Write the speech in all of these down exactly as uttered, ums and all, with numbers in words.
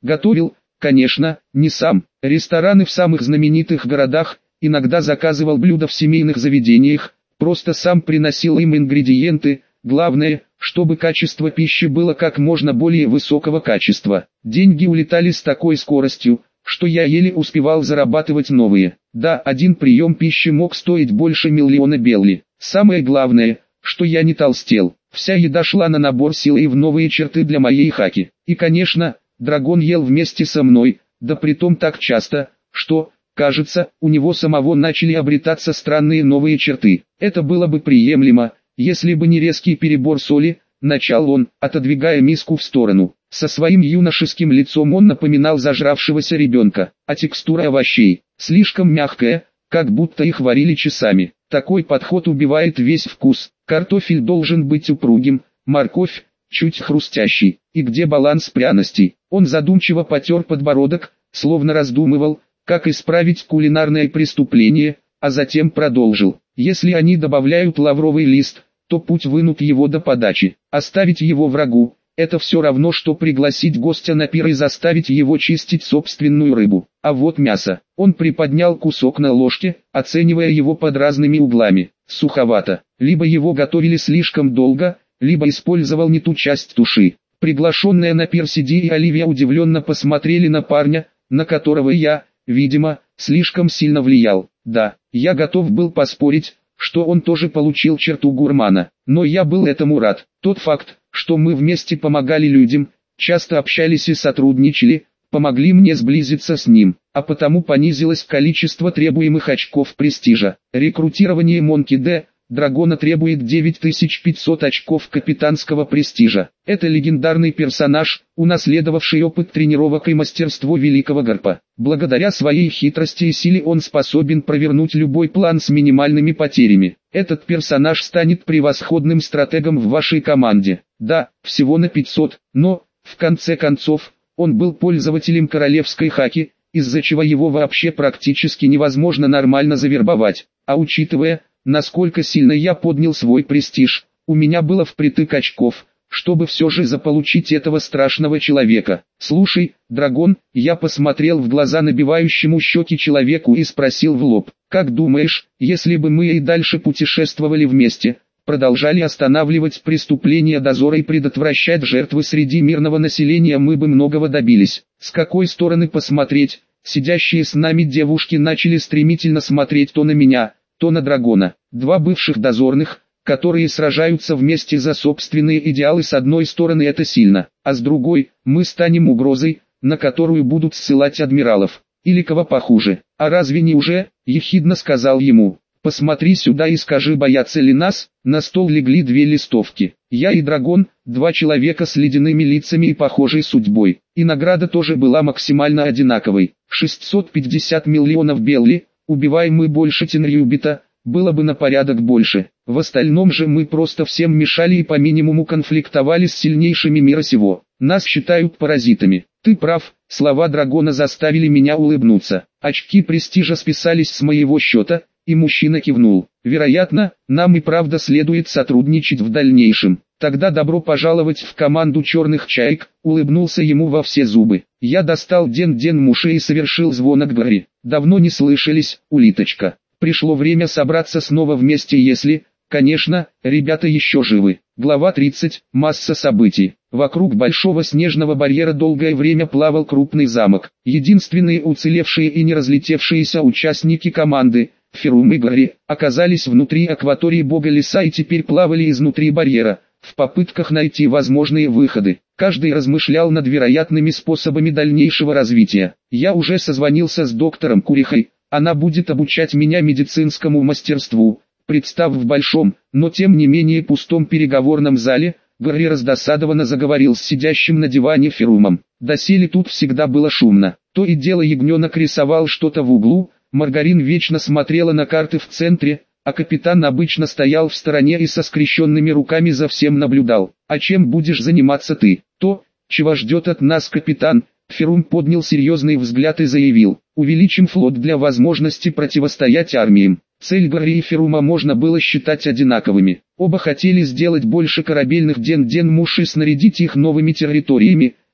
Готовил, конечно, не сам. Рестораны в самых знаменитых городах, иногда заказывал блюда в семейных заведениях, просто сам приносил им ингредиенты, главное, чтобы качество пищи было как можно более высокого качества. Деньги улетали с такой скоростью, что я еле успевал зарабатывать новые. Да, один прием пищи мог стоить больше миллиона белли. Самое главное, что я не толстел. Вся еда шла на набор сил и в новые черты для моей хаки. И конечно, Драгон ел вместе со мной, да притом так часто, что, кажется, у него самого начали обретаться странные новые черты. Это было бы приемлемо, если бы не резкий перебор соли, начал он, отодвигая миску в сторону. Со своим юношеским лицом он напоминал зажравшегося ребенка, а текстура овощей, слишком мягкая, как будто их варили часами. Такой подход убивает весь вкус. Картофель должен быть упругим, морковь чуть хрустящий. И где баланс пряностей? Он задумчиво потер подбородок, словно раздумывал, как исправить кулинарное преступление, а затем продолжил. Если они добавляют лавровый лист, то путь вынут его до подачи. Оставить его врагу – это все равно, что пригласить гостя на пир и заставить его чистить собственную рыбу. А вот мясо. Он приподнял кусок на ложке, оценивая его под разными углами. Суховато. Либо его готовили слишком долго, либо использовал не ту часть туши. Приглашенные на пир Сиди и Оливия удивленно посмотрели на парня, на которого я, видимо, слишком сильно влиял. Да, я готов был поспорить, что он тоже получил черту гурмана, но я был этому рад. Тот факт, что мы вместе помогали людям, часто общались и сотрудничали, помогли мне сблизиться с ним, а потому понизилось количество требуемых очков престижа. Рекрутирование Монки Д. Драгона требует девять тысяч пятьсот очков капитанского престижа. Это легендарный персонаж, унаследовавший опыт тренировок и мастерство великого гарпа. Благодаря своей хитрости и силе он способен провернуть любой план с минимальными потерями. Этот персонаж станет превосходным стратегом в вашей команде. Да, всего на пятьсот, но, в конце концов, он был пользователем королевской хаки, из-за чего его вообще практически невозможно нормально завербовать. А учитывая, насколько сильно я поднял свой престиж, у меня было впритык очков, чтобы все же заполучить этого страшного человека. Слушай, Драгон, я посмотрел в глаза набивающему щеки человеку и спросил в лоб, как думаешь, если бы мы и дальше путешествовали вместе, продолжали останавливать преступления дозора и предотвращать жертвы среди мирного населения, мы бы многого добились. С какой стороны посмотреть? Сидящие с нами девушки начали стремительно смотреть то на меня, то на Драгона. Два бывших дозорных, которые сражаются вместе за собственные идеалы, с одной стороны это сильно, а с другой, мы станем угрозой, на которую будут ссылать адмиралов. Или кого похуже. А разве не уже, ехидно сказал ему. Посмотри сюда и скажи, боятся ли нас. На стол легли две листовки. Я и Драгон, два человека с ледяными лицами и похожей судьбой. И награда тоже была максимально одинаковой. шестьсот пятьдесят миллионов белли. Убиваем мы больше Тенрюбита, было бы на порядок больше. В остальном же мы просто всем мешали и по минимуму конфликтовали с сильнейшими мира сего. Нас считают паразитами. Ты прав, слова Драгона заставили меня улыбнуться. Очки престижа списались с моего счета, и мужчина кивнул. Вероятно, нам и правда следует сотрудничать в дальнейшем. Тогда добро пожаловать в команду черных чаек, улыбнулся ему во все зубы. Я достал Ден-Ден Муши и совершил звонок Гарри. Давно не слышались, улиточка. Пришло время собраться снова вместе, если, конечно, ребята еще живы. Глава тридцать. Масса событий. Вокруг большого снежного барьера долгое время плавал крупный замок. Единственные уцелевшие и не разлетевшиеся участники команды, Ферум и Гарри, оказались внутри акватории бога леса и теперь плавали изнутри барьера, в попытках найти возможные выходы. Каждый размышлял над вероятными способами дальнейшего развития. Я уже созвонился с доктором Курихой, она будет обучать меня медицинскому мастерству. Представ в большом, но тем не менее пустом переговорном зале, Гарри раздосадованно заговорил с сидящим на диване Ферумом. Доселе тут всегда было шумно. То и дело ягненок рисовал что-то в углу, Маргарин вечно смотрела на карты в центре, а капитан обычно стоял в стороне и со скрещенными руками за всем наблюдал. «А чем будешь заниматься ты?» «То, чего ждет от нас капитан», Ферум поднял серьезный взгляд и заявил. «Увеличим флот для возможности противостоять армиям». Цель Гарри и Ферума можно было считать одинаковыми. Оба хотели сделать больше корабельных Ден-Ден Муш и снарядить их новыми территориями,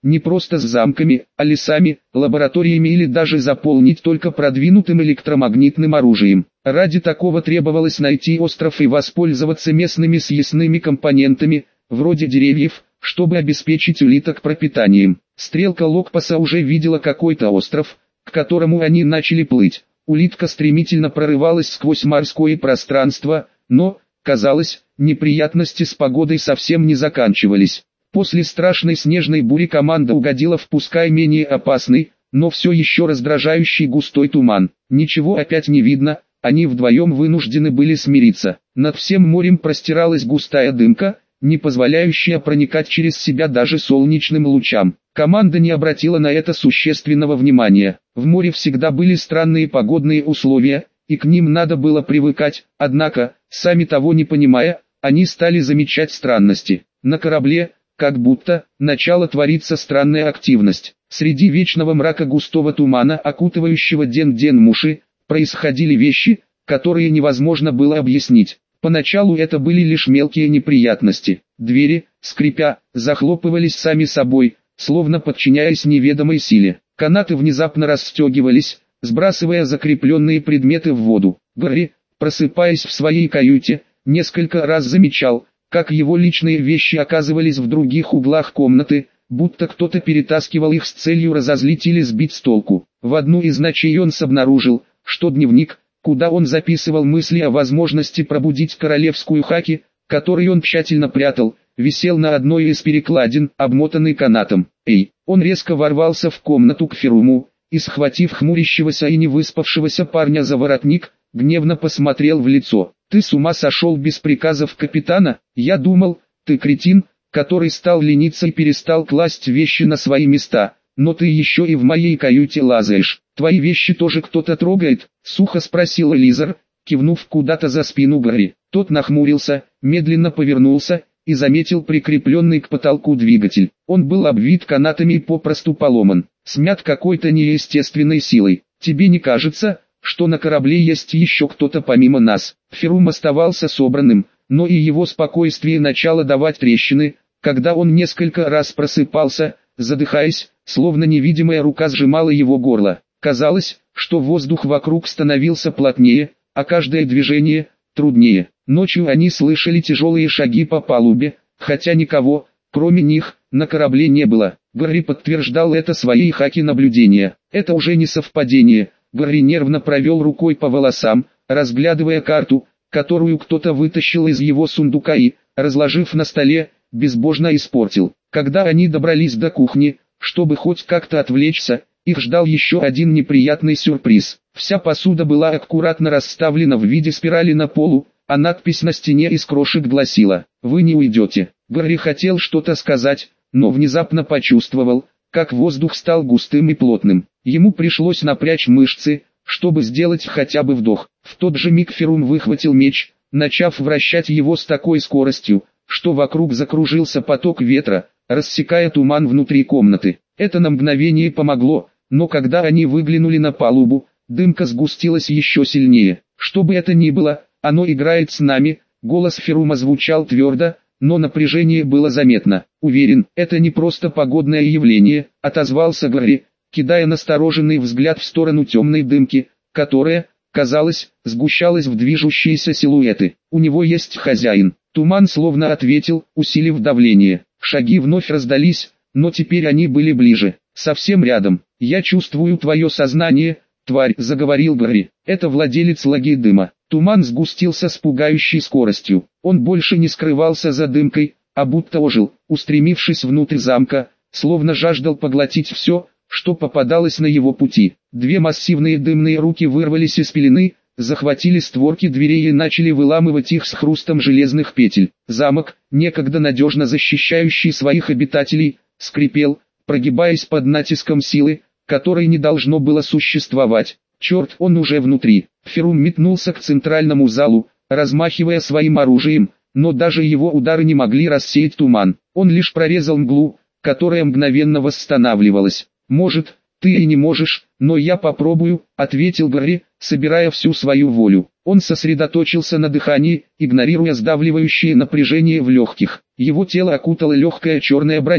не просто с замками, а лесами, лабораториями или даже заполнить только продвинутым электромагнитным оружием. Ради такого требовалось найти остров и воспользоваться местными съестными компонентами, вроде деревьев, чтобы обеспечить улиток пропитанием. Стрелка Локпаса уже видела какой-то остров, к которому они начали плыть. Улитка стремительно прорывалась сквозь морское пространство, но, казалось, неприятности с погодой совсем не заканчивались. После страшной снежной бури команда угодила в пускай менее опасный, но все еще раздражающий густой туман. Ничего опять не видно, они вдвоем вынуждены были смириться. Над всем морем простиралась густая дымка, не позволяющая проникать через себя даже солнечным лучам. Команда не обратила на это существенного внимания. В море всегда были странные погодные условия, и к ним надо было привыкать, однако, сами того не понимая, они стали замечать странности. На корабле, как будто, начала твориться странная активность. Среди вечного мрака густого тумана, окутывающего Ден-Ден-Муши, происходили вещи, которые невозможно было объяснить. Поначалу это были лишь мелкие неприятности. Двери, скрипя, захлопывались сами собой, словно подчиняясь неведомой силе. Канаты внезапно расстегивались, сбрасывая закрепленные предметы в воду. Гарри, просыпаясь в своей каюте, несколько раз замечал, как его личные вещи оказывались в других углах комнаты, будто кто-то перетаскивал их с целью разозлить или сбить с толку. В одну из ночей он обнаружил, что дневник, куда он записывал мысли о возможности пробудить королевскую хаки, который он тщательно прятал, висел на одной из перекладин, обмотанный канатом. «Эй!» Он резко ворвался в комнату к Феруму, и, схватив хмурящегося и невыспавшегося парня за воротник, гневно посмотрел в лицо. «Ты с ума сошел без приказов капитана? Я думал, ты кретин, который стал лениться и перестал класть вещи на свои места, но ты еще и в моей каюте лазаешь. Твои вещи тоже кто-то трогает?» — сухо спросил Элизар, кивнув куда-то за спину Гарри. Тот нахмурился, медленно повернулся и заметил прикрепленный к потолку двигатель. Он был обвит канатами и попросту поломан, смят какой-то неестественной силой. «Тебе не кажется, что на корабле есть еще кто-то помимо нас?» Ферум оставался собранным, но и его спокойствие начало давать трещины, когда он несколько раз просыпался, задыхаясь, словно невидимая рука сжимала его горло. Казалось, что воздух вокруг становился плотнее, а каждое движение – труднее. Ночью они слышали тяжелые шаги по палубе, хотя никого, кроме них, на корабле не было. Гарри подтверждал это своей хаки наблюдения. Это уже не совпадение. Гарри нервно провел рукой по волосам, разглядывая карту, которую кто-то вытащил из его сундука и, разложив на столе, безбожно испортил. Когда они добрались до кухни, чтобы хоть как-то отвлечься, их ждал еще один неприятный сюрприз. Вся посуда была аккуратно расставлена в виде спирали на полу, а надпись на стене из крошек гласила: «Вы не уйдете». Гарри хотел что-то сказать, но внезапно почувствовал, как воздух стал густым и плотным. Ему пришлось напрячь мышцы, чтобы сделать хотя бы вдох. В тот же миг Ферум выхватил меч, начав вращать его с такой скоростью, что вокруг закружился поток ветра, рассекая туман внутри комнаты. Это на мгновение помогло, но когда они выглянули на палубу, дымка сгустилась еще сильнее. «Что бы это ни было, оно играет с нами», — голос Ферума звучал твердо, но напряжение было заметно. «Уверен, это не просто погодное явление», — отозвался Гарри, кидая настороженный взгляд в сторону темной дымки, которая, казалось, сгущалась в движущиеся силуэты. «У него есть хозяин». Туман словно ответил, усилив давление. Шаги вновь раздались, но теперь они были ближе, совсем рядом. «Я чувствую твое сознание, тварь», — заговорил Гарри. «Это владелец лаги дыма». Туман сгустился с пугающей скоростью. Он больше не скрывался за дымкой, а будто ожил, устремившись внутрь замка, словно жаждал поглотить все, что попадалось на его пути. Две массивные дымные руки вырвались из пелены, захватили створки дверей и начали выламывать их с хрустом железных петель. Замок, некогда надежно защищающий своих обитателей, скрипел, прогибаясь под натиском силы, которой не должно было существовать. Черт, он уже внутри. Ферум метнулся к центральному залу, размахивая своим оружием, но даже его удары не могли рассеять туман. Он лишь прорезал мглу, которая мгновенно восстанавливалась. «Может, ты и не можешь, но я попробую», — ответил Гарри, собирая всю свою волю. Он сосредоточился на дыхании, игнорируя сдавливающее напряжение в легких. Его тело окутала легкая черная броня.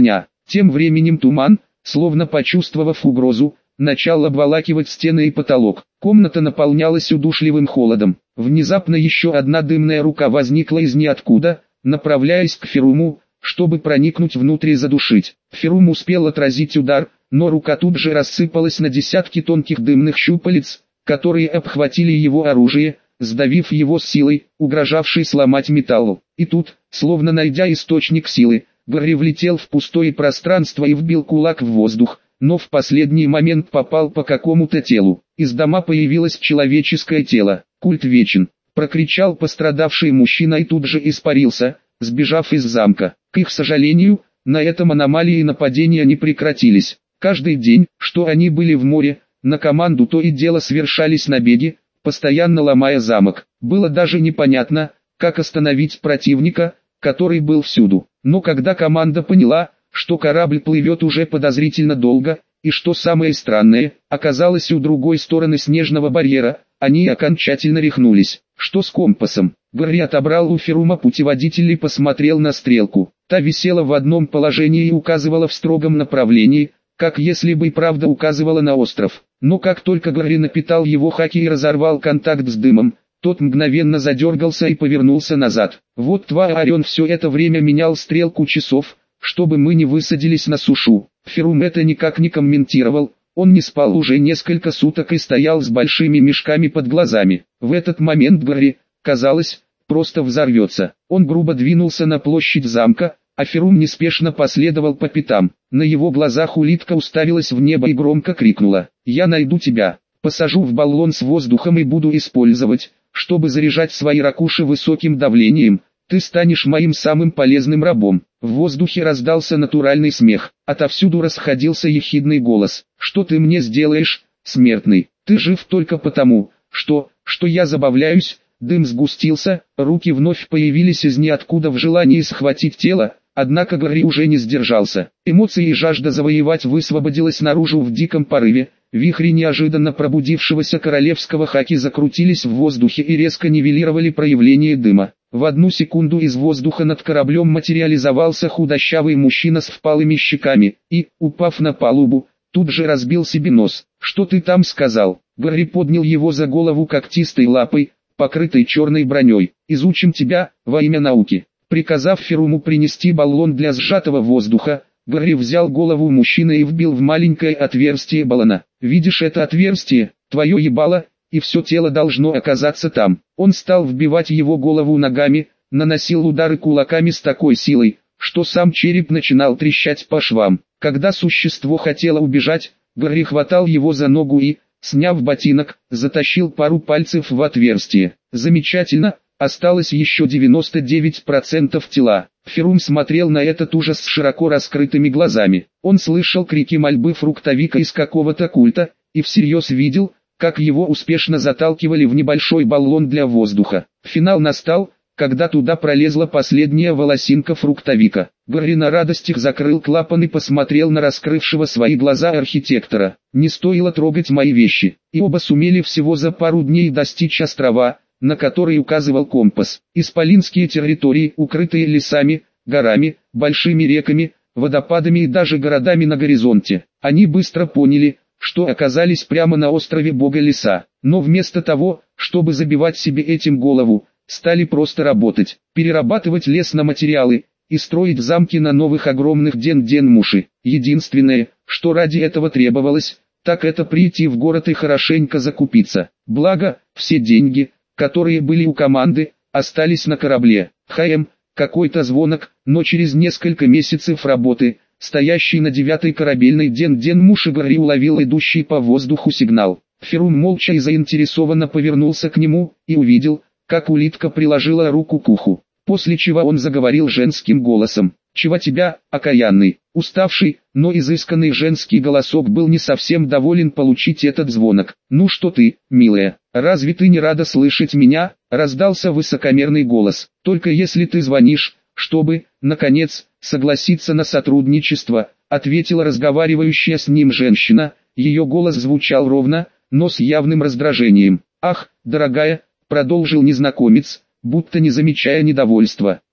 Тем временем туман, словно почувствовав угрозу, начал обволакивать стены и потолок. Комната наполнялась удушливым холодом. Внезапно еще одна дымная рука возникла из ниоткуда, направляясь к Феруму, чтобы проникнуть внутрь и задушить. Ферум успел отразить удар, но рука тут же рассыпалась на десятки тонких дымных щупалец, которые обхватили его оружие, сдавив его силой, угрожавшей сломать металл. И тут, словно найдя источник силы, Гарри влетел в пустое пространство и вбил кулак в воздух, но в последний момент попал по какому-то телу. Из дома появилось человеческое тело. «Культ вечен!» — прокричал пострадавший мужчина и тут же испарился, сбежав из замка. К их сожалению, на этом аномалии и нападения не прекратились. Каждый день, что они были в море, на команду то и дело совершались набеги, постоянно ломая замок. Было даже непонятно, как остановить противника, который был всюду. Но когда команда поняла, что корабль плывет уже подозрительно долго, и что самое странное, оказалось у другой стороны снежного барьера, они окончательно рехнулись. Что с компасом? Гарри отобрал у Ферума путеводитель и посмотрел на стрелку. Та висела в одном положении и указывала в строгом направлении, как если бы и правда указывала на остров. Но как только Гарри напитал его хаки и разорвал контакт с дымом, тот мгновенно задергался и повернулся назад. Вот тварь, все это время менял стрелку часов, чтобы мы не высадились на сушу. Ферум это никак не комментировал, он не спал уже несколько суток и стоял с большими мешками под глазами. В этот момент Гарри, казалось, просто взорвется. Он грубо двинулся на площадь замка, а Ферум неспешно последовал по пятам. На его глазах улитка уставилась в небо и громко крикнула: «Я найду тебя, посажу в баллон с воздухом и буду использовать, чтобы заряжать свои ракуши высоким давлением. Ты станешь моим самым полезным рабом». В воздухе раздался натуральный смех. Отовсюду расходился ехидный голос. «Что ты мне сделаешь, смертный? Ты жив только потому, что, что я забавляюсь». Дым сгустился, руки вновь появились из ниоткуда в желании схватить тело, однако Гарри уже не сдержался. Эмоции и жажда завоевать высвободилась наружу в диком порыве. Вихри неожиданно пробудившегося королевского хаки закрутились в воздухе и резко нивелировали проявление дыма. В одну секунду из воздуха над кораблем материализовался худощавый мужчина с впалыми щеками и, упав на палубу, тут же разбил себе нос. «Что ты там сказал?» Гарри поднял его за голову когтистой лапой, покрытой черной броней. «Изучим тебя, во имя науки». Приказав Феруму принести баллон для сжатого воздуха, Гарри взял голову мужчины и вбил в маленькое отверстие баллона. «Видишь это отверстие? Твое ебало, и все тело должно оказаться там». Он стал вбивать его голову ногами, наносил удары кулаками с такой силой, что сам череп начинал трещать по швам. Когда существо хотело убежать, Гарри хватал его за ногу и, сняв ботинок, затащил пару пальцев в отверстие. «Замечательно, осталось еще девяносто девять процентов тела». Ферум смотрел на этот ужас с широко раскрытыми глазами. Он слышал крики мольбы фруктовика из какого-то культа, и всерьез видел, как его успешно заталкивали в небольшой баллон для воздуха. Финал настал, когда туда пролезла последняя волосинка фруктовика. Гарри на радостях закрыл клапан и посмотрел на раскрывшего свои глаза архитектора. «Не стоило трогать мои вещи». И оба сумели всего за пару дней достичь острова, на который указывал компас. Исполинские территории, укрытые лесами, горами, большими реками, водопадами и даже городами на горизонте. Они быстро поняли, что оказались прямо на острове Бога Леса. Но вместо того, чтобы забивать себе этим голову, стали просто работать, перерабатывать лес на материалы и строить замки на новых огромных ден-ден-муши. Единственное, что ради этого требовалось, так это прийти в город и хорошенько закупиться. Благо, все деньги, которые были у команды, остались на корабле. Хм, какой-то звонок, но через несколько месяцев работы, стоящий на девятой корабельной ден-ден-муши Гарри уловил идущий по воздуху сигнал. Ферум молча и заинтересованно повернулся к нему и увидел, как улитка приложила руку к уху, после чего он заговорил женским голосом. «Чего тебя, окаянный?» Уставший, но изысканный женский голосок был не совсем доволен получить этот звонок. «Ну что ты, милая, разве ты не рада слышать меня?» Раздался высокомерный голос. «Только если ты звонишь, чтобы, наконец, согласиться на сотрудничество», ответила разговаривающая с ним женщина. Ее голос звучал ровно, но с явным раздражением. «Ах, дорогая», продолжил незнакомец, будто не замечая недовольства,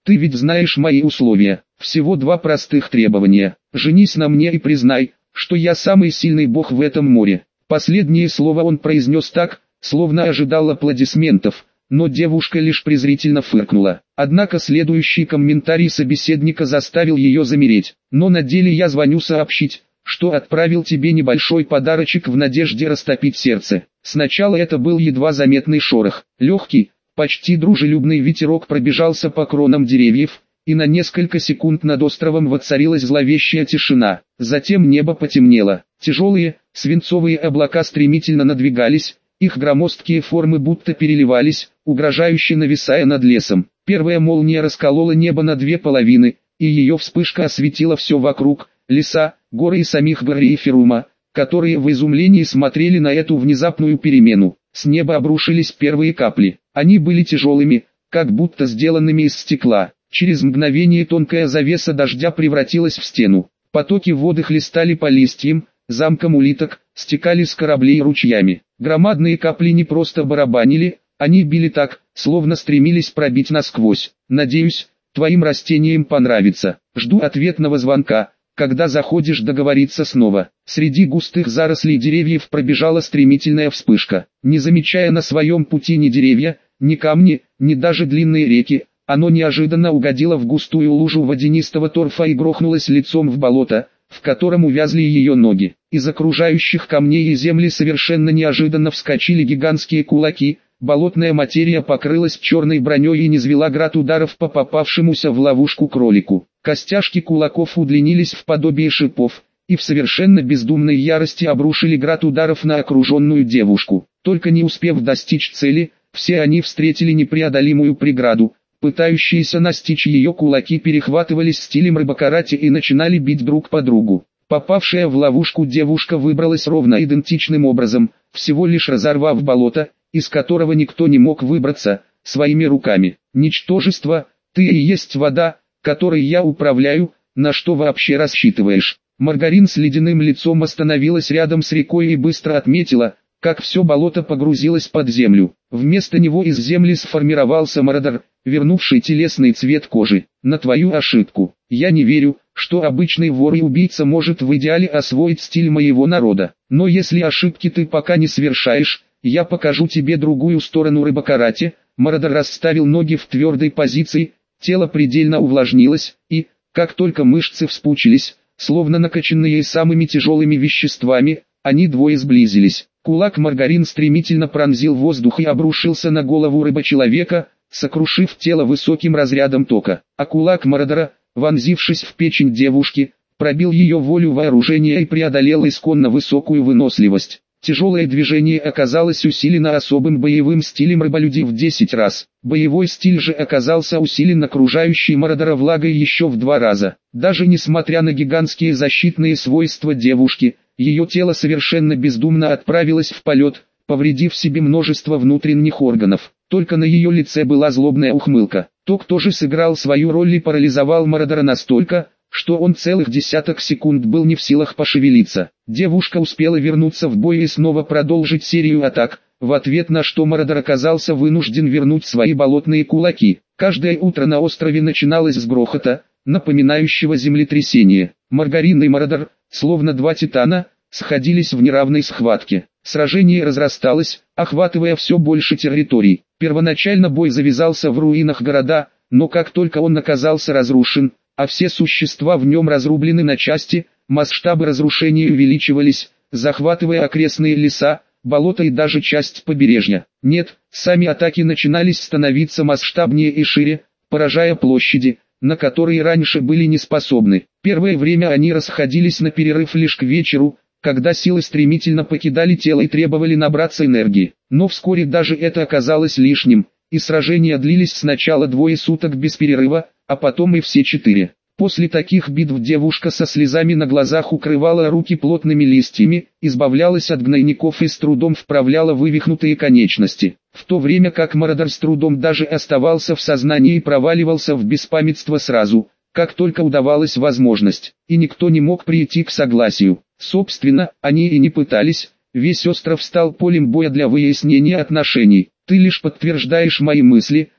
Ты ведь знаешь мои условия. Всего два простых требования. Женись на мне и признай, что я самый сильный бог в этом море. Последнее слово он произнес так, словно ожидал аплодисментов, но девушка лишь презрительно фыркнула. Однако следующий комментарий собеседника заставил ее замереть. Но на деле я звоню сообщить, что отправил тебе небольшой подарочек в надежде растопить сердце. Сначала это был едва заметный шорох. Легкий, почти дружелюбный ветерок пробежался по кронам деревьев, и на несколько секунд над островом воцарилась зловещая тишина. Затем небо потемнело. Тяжелые, свинцовые облака стремительно надвигались, их громоздкие формы будто переливались, угрожающе нависая над лесом. Первая молния расколола небо на две половины, и ее вспышка осветила все вокруг, леса, горы и самих Барри-Ферума, которые в изумлении смотрели на эту внезапную перемену. С неба обрушились первые капли. Они были тяжелыми, как будто сделанными из стекла. Через мгновение тонкая завеса дождя превратилась в стену. Потоки воды хлестали по листьям, замкам улиток, стекали с кораблей ручьями. Громадные капли не просто барабанили, они били так, словно стремились пробить насквозь. Надеюсь, твоим растениям понравится. Жду ответного звонка, когда заходишь договориться снова. Среди густых зарослей деревьев пробежала стремительная вспышка. Не замечая на своем пути ни деревья, ни камни, ни даже длинные реки, оно неожиданно угодило в густую лужу водянистого торфа и грохнулось лицом в болото, в котором увязли ее ноги. Из окружающих камней и земли совершенно неожиданно вскочили гигантские кулаки, болотная материя покрылась черной броней и низвела град ударов по попавшемуся в ловушку кролику. Костяшки кулаков удлинились в подобие шипов, и в совершенно бездумной ярости обрушили град ударов на окруженную девушку. Только не успев достичь цели, все они встретили непреодолимую преграду. Пытающиеся настичь ее кулаки перехватывались стилем рыбакарате и начинали бить друг по другу. Попавшая в ловушку девушка выбралась ровно идентичным образом, всего лишь разорвав болото, из которого никто не мог выбраться, своими руками. «Ничтожество, ты и есть вода, которой я управляю, на что вообще рассчитываешь?» Маргарин с ледяным лицом остановилась рядом с рекой и быстро отметила, как все болото погрузилось под землю. Вместо него из земли сформировался Мародер, вернувший телесный цвет кожи. На твою ошибку. Я не верю, что обычный вор и убийца может в идеале освоить стиль моего народа. Но если ошибки ты пока не совершаешь, я покажу тебе другую сторону рыбакарате. Мародер расставил ноги в твердой позиции, тело предельно увлажнилось, и, как только мышцы вспучились, словно накачанные самыми тяжелыми веществами, они двое сблизились. Кулак Маргарин стремительно пронзил воздух и обрушился на голову рыбочеловека, сокрушив тело высоким разрядом тока. А кулак Мародера, вонзившись в печень девушки, пробил ее волю вооружения и преодолел исконно высокую выносливость. Тяжелое движение оказалось усилено особым боевым стилем рыболюдей в десять раз. Боевой стиль же оказался усилен окружающей Мародера влагой еще в два раза. Даже несмотря на гигантские защитные свойства девушки, ее тело совершенно бездумно отправилось в полет, повредив себе множество внутренних органов. Только на ее лице была злобная ухмылка. Ток тоже сыграл свою роль и парализовал Мародера настолько, что он целых десяток секунд был не в силах пошевелиться. Девушка успела вернуться в бой и снова продолжить серию атак, в ответ на что Мародер оказался вынужден вернуть свои болотные кулаки. Каждое утро на острове начиналось с грохота, напоминающего землетрясение. Маргарин и Мародер, словно два титана, сходились в неравной схватке. Сражение разрасталось, охватывая все больше территорий. Первоначально бой завязался в руинах города, но как только он оказался разрушен, а все существа в нем разрублены на части, масштабы разрушений увеличивались, захватывая окрестные леса, болота и даже часть побережья. Нет, сами атаки начинались становиться масштабнее и шире, поражая площади, на которые раньше были не способны. Первое время они расходились на перерыв лишь к вечеру, когда силы стремительно покидали тело и требовали набраться энергии. Но вскоре даже это оказалось лишним, и сражения длились сначала двое суток без перерыва, а потом и все четыре. После таких битв девушка со слезами на глазах укрывала руки плотными листьями, избавлялась от гнойников и с трудом вправляла вывихнутые конечности. В то время как Мародер с трудом даже оставался в сознании и проваливался в беспамятство сразу, как только удавалась возможность, и никто не мог прийти к согласию. Собственно, они и не пытались, весь остров стал полем боя для выяснения отношений. Ты лишь подтверждаешь мои мысли,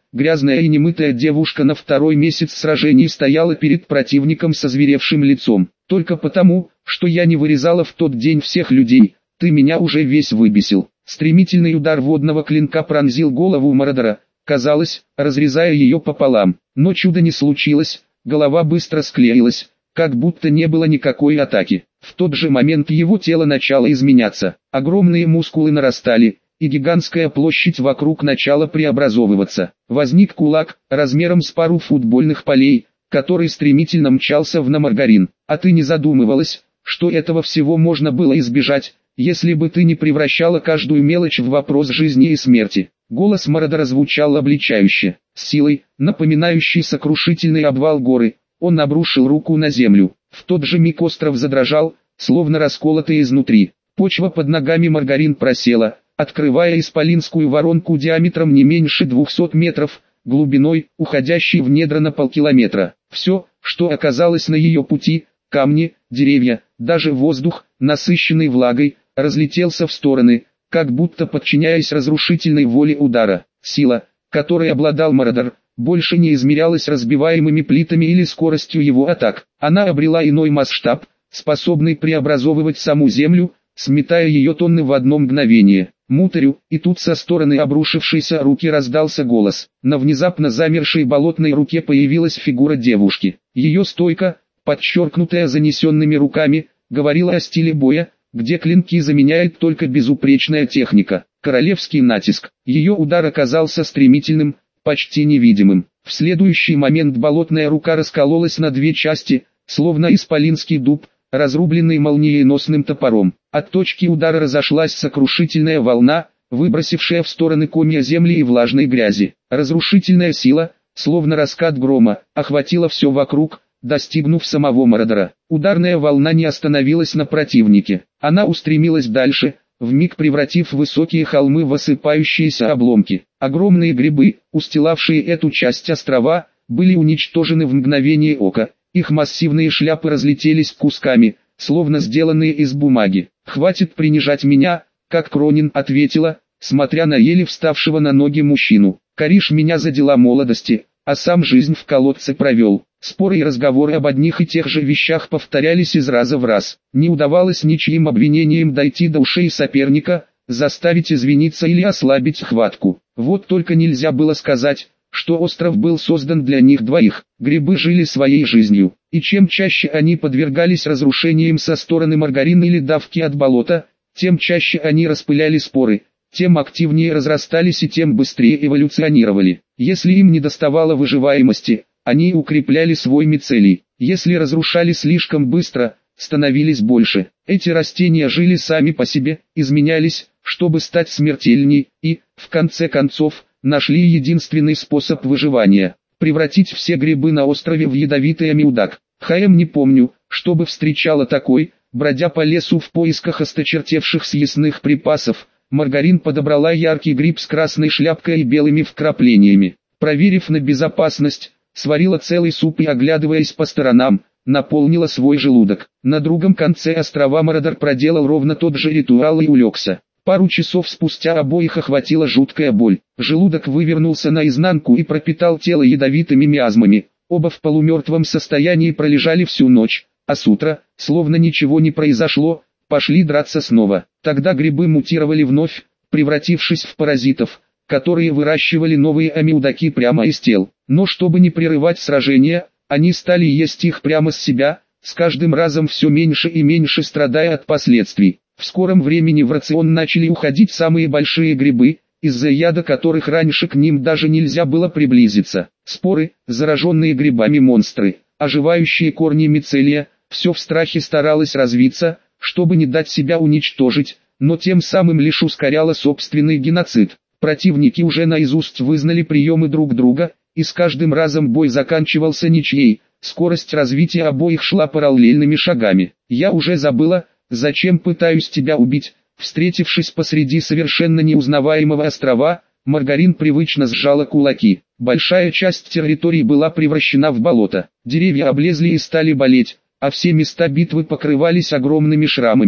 грязная и немытая девушка на второй месяц сражений стояла перед противником со зверевшим лицом. Только потому, что я не вырезала в тот день всех людей, ты меня уже весь выбесил. Стремительный удар водного клинка пронзил голову Мородора, казалось, разрезая ее пополам. Но чуда не случилось, голова быстро склеилась, как будто не было никакой атаки. В тот же момент его тело начало изменяться, огромные мускулы нарастали, и гигантская площадь вокруг начала преобразовываться. Возник кулак, размером с пару футбольных полей, который стремительно мчался в на Маргарин. А ты не задумывалась, что этого всего можно было избежать, если бы ты не превращала каждую мелочь в вопрос жизни и смерти. Голос Мородора звучал обличающе, с силой, напоминающей сокрушительный обвал горы. Он обрушил руку на землю. В тот же миг остров задрожал, словно расколотый изнутри. Почва под ногами Маргарин просела, открывая исполинскую воронку диаметром не меньше двухсот метров, глубиной, уходящей в недра на полкилометра. Все, что оказалось на ее пути, камни, деревья, даже воздух, насыщенный влагой, разлетелся в стороны, как будто подчиняясь разрушительной воле удара. Сила, которой обладал Мородор, больше не измерялась разбиваемыми плитами или скоростью его атак. Она обрела иной масштаб, способный преобразовывать саму землю, сметая ее тонны в одно мгновение. Мутарю, и тут со стороны обрушившейся руки раздался голос. На внезапно замершей болотной руке появилась фигура девушки. Ее стойка, подчеркнутая занесенными руками, говорила о стиле боя, где клинки заменяет только безупречная техника. Королевский натиск. Ее удар оказался стремительным, почти невидимым. В следующий момент болотная рука раскололась на две части, словно исполинский дуб, разрубленный молниеносным топором. От точки удара разошлась сокрушительная волна, выбросившая в стороны комья земли и влажной грязи. Разрушительная сила, словно раскат грома, охватила все вокруг, достигнув самого Мородора. Ударная волна не остановилась на противнике. Она устремилась дальше, вмиг превратив высокие холмы в осыпающиеся обломки. Огромные грибы, устилавшие эту часть острова, были уничтожены в мгновение ока. Их массивные шляпы разлетелись кусками, словно сделанные из бумаги. «Хватит принижать меня», как Кронин ответила, смотря на еле вставшего на ноги мужчину. «Коришь меня за дела молодости, а сам жизнь в колодце провел». Споры и разговоры об одних и тех же вещах повторялись из раза в раз. Не удавалось ничьим обвинениям дойти до ушей соперника, заставить извиниться или ослабить хватку. Вот только нельзя было сказать, что остров был создан для них двоих. Грибы жили своей жизнью, и чем чаще они подвергались разрушениям со стороны Маргарин или давки от болота, тем чаще они распыляли споры, тем активнее разрастались и тем быстрее эволюционировали. Если им недоставало выживаемости, они укрепляли свой мицелий. Если разрушали слишком быстро, становились больше. Эти растения жили сами по себе, изменялись, чтобы стать смертельней, и, в конце концов, нашли единственный способ выживания – превратить все грибы на острове в ядовитый амиудак. Хаем не помню, чтобы встречала такой, бродя по лесу в поисках осточертевших съестных припасов. Маргарин подобрала яркий гриб с красной шляпкой и белыми вкраплениями. Проверив на безопасность, сварила целый суп и, оглядываясь по сторонам, наполнила свой желудок. На другом конце острова Мородор проделал ровно тот же ритуал и улегся. Пару часов спустя обоих охватила жуткая боль. Желудок вывернулся наизнанку и пропитал тело ядовитыми миазмами. Оба в полумертвом состоянии пролежали всю ночь, а с утра, словно ничего не произошло, пошли драться снова. Тогда грибы мутировали вновь, превратившись в паразитов, которые выращивали новые амиудаки прямо из тел. Но чтобы не прерывать сражения, они стали есть их прямо с себя, с каждым разом все меньше и меньше страдая от последствий. В скором времени в рацион начали уходить самые большие грибы, из-за яда которых раньше к ним даже нельзя было приблизиться. Споры, зараженные грибами монстры, оживающие корни мицелия, все в страхе старалось развиться, чтобы не дать себя уничтожить, но тем самым лишь ускоряло собственный геноцид. Противники уже наизусть вызнали приемы друг друга, и с каждым разом бой заканчивался ничьей, скорость развития обоих шла параллельными шагами. Я уже забыла, зачем пытаюсь тебя убить. Встретившись посреди совершенно неузнаваемого острова, Маргарин привычно сжала кулаки. Большая часть территории была превращена в болото. Деревья облезли и стали болеть, а все места битвы покрывались огромными шрамами,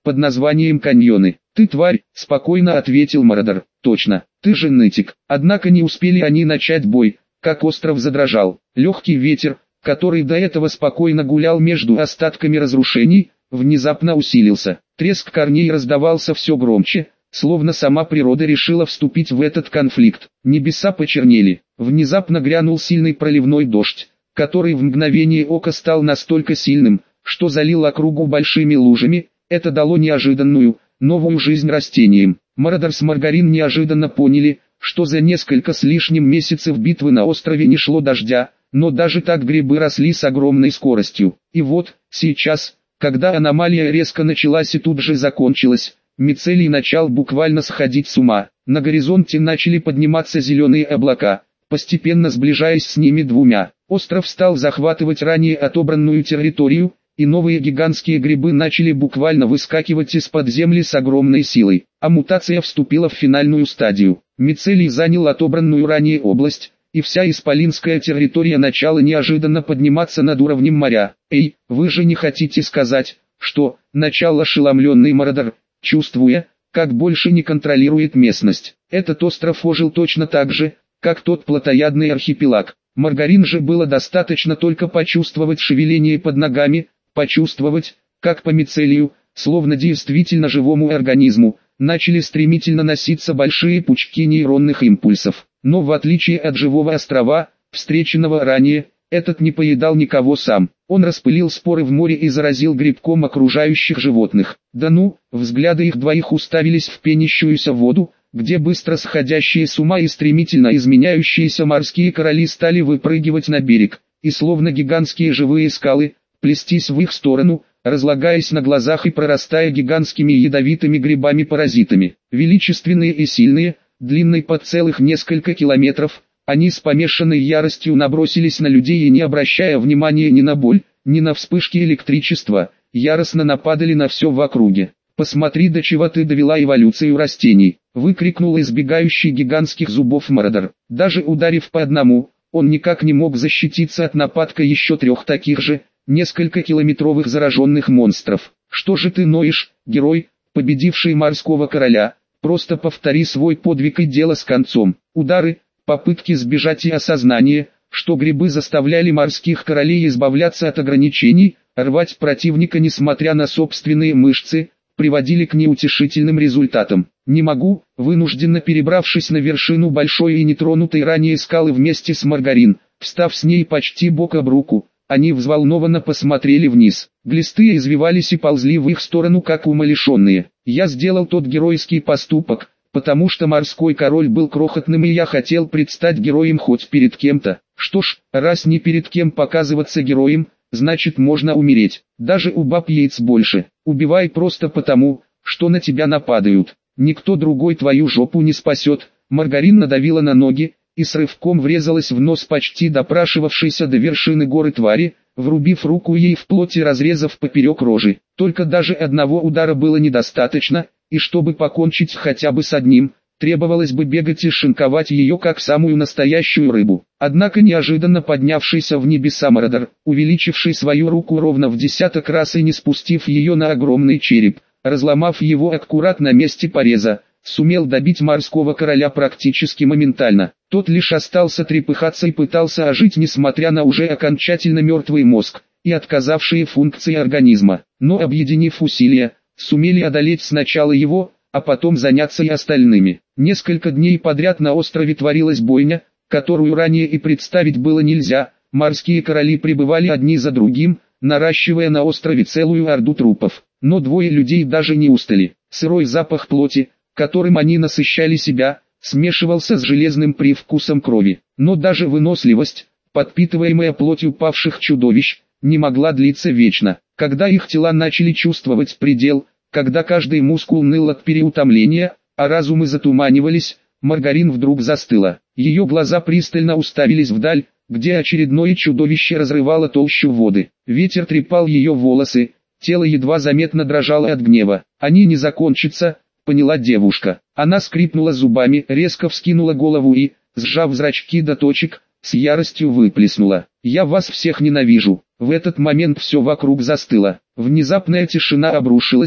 под названием каньоны. «Ты тварь», — спокойно ответил Мародер. «Точно, ты же нытик». Однако не успели они начать бой, как остров задрожал. Легкий ветер, который до этого спокойно гулял между остатками разрушений, внезапно усилился. Треск корней раздавался все громче, словно сама природа решила вступить в этот конфликт. Небеса почернели. Внезапно грянул сильный проливной дождь, который в мгновение ока стал настолько сильным, что залил округу большими лужами. Это дало неожиданную, новую жизнь растениям. Мародер с Маргарин неожиданно поняли, что за несколько с лишним месяцев битвы на острове не шло дождя, но даже так грибы росли с огромной скоростью. И вот, сейчас, когда аномалия резко началась и тут же закончилась, Мицелий начал буквально сходить с ума. На горизонте начали подниматься зеленые облака, постепенно сближаясь с ними двумя. Остров стал захватывать ранее отобранную территорию, и новые гигантские грибы начали буквально выскакивать из-под земли с огромной силой. А мутация вступила в финальную стадию. Мицелий занял отобранную ранее область, и вся исполинская территория начала неожиданно подниматься над уровнем моря. «Эй, вы же не хотите сказать, что...» — начал ошеломленный Мародер, чувствуя, как больше не контролирует местность. Этот остров ожил точно так же, как тот плотоядный архипелаг. Маргарин же было достаточно только почувствовать шевеление под ногами, почувствовать, как по мицелию, словно действительно живому организму, начали стремительно носиться большие пучки нейронных импульсов. Но в отличие от живого острова, встреченного ранее, этот не поедал никого сам. Он распылил споры в море и заразил грибком окружающих животных. Да ну, взгляды их двоих уставились в пенящуюся воду, где быстро сходящие с ума и стремительно изменяющиеся морские короли стали выпрыгивать на берег, и словно гигантские живые скалы, плестись в их сторону, разлагаясь на глазах и прорастая гигантскими ядовитыми грибами-паразитами. Величественные и сильные, длинные под целых несколько километров, они с помешанной яростью набросились на людей и, не обращая внимания ни на боль, ни на вспышки электричества, яростно нападали на все в округе. «Посмотри, до чего ты довела эволюцию растений!» — выкрикнул избегающий гигантских зубов Мародер. Даже ударив по одному, он никак не мог защититься от нападка еще трех таких же, несколько километровых зараженных монстров. «Что же ты ноешь, герой, победивший морского короля? Просто повтори свой подвиг и дело с концом». Удары, попытки сбежать и осознание, что грибы заставляли морских королей избавляться от ограничений, рвать противника несмотря на собственные мышцы, приводили к неутешительным результатам. «Не могу», вынужденно перебравшись на вершину большой и нетронутой ранее скалы вместе с Маргарин, встав с ней почти бок об руку, они взволнованно посмотрели вниз. Глисты извивались и ползли в их сторону как умалишенные. «Я сделал тот геройский поступок, потому что морской король был крохотным и я хотел предстать героем хоть перед кем-то. Что ж, раз не перед кем показываться героем, значит можно умереть. Даже у баб яиц больше. Убивай просто потому, что на тебя нападают. Никто другой твою жопу не спасет». Маргарин надавила на ноги и с рывком врезалась в нос почти допрашивавшейся до вершины горы твари, врубив руку ей в плоть и разрезав поперек рожи. Только даже одного удара было недостаточно, и чтобы покончить хотя бы с одним, требовалось бы бегать и шинковать ее как самую настоящую рыбу. Однако неожиданно поднявшийся в небеса Мародер, увеличивший свою руку ровно в десяток раз и не спустив ее на огромный череп, разломав его аккурат на месте пореза, сумел добить морского короля практически моментально. Тот лишь остался трепыхаться и пытался ожить, несмотря на уже окончательно мертвый мозг и отказавшие функции организма. Но объединив усилия, сумели одолеть сначала его, а потом заняться и остальными. Несколько дней подряд на острове творилась бойня, которую ранее и представить было нельзя. Морские короли прибывали одни за другим, наращивая на острове целую орду трупов. Но двое людей даже не устали. Сырой запах плоти, которым они насыщали себя, смешивался с железным привкусом крови. Но даже выносливость, подпитываемая плотью павших чудовищ, не могла длиться вечно. Когда их тела начали чувствовать предел, когда каждый мускул ныл от переутомления, а разумы затуманивались, Маргарин вдруг застыла. Ее глаза пристально уставились вдаль, где очередное чудовище разрывало толщу воды. Ветер трепал ее волосы, тело едва заметно дрожало от гнева. «Они не закончатся», — поняла девушка. Она скрипнула зубами, резко вскинула голову и, сжав зрачки до точек, с яростью выплеснула: «Я вас всех ненавижу». В этот момент все вокруг застыло. Внезапная тишина обрушилась,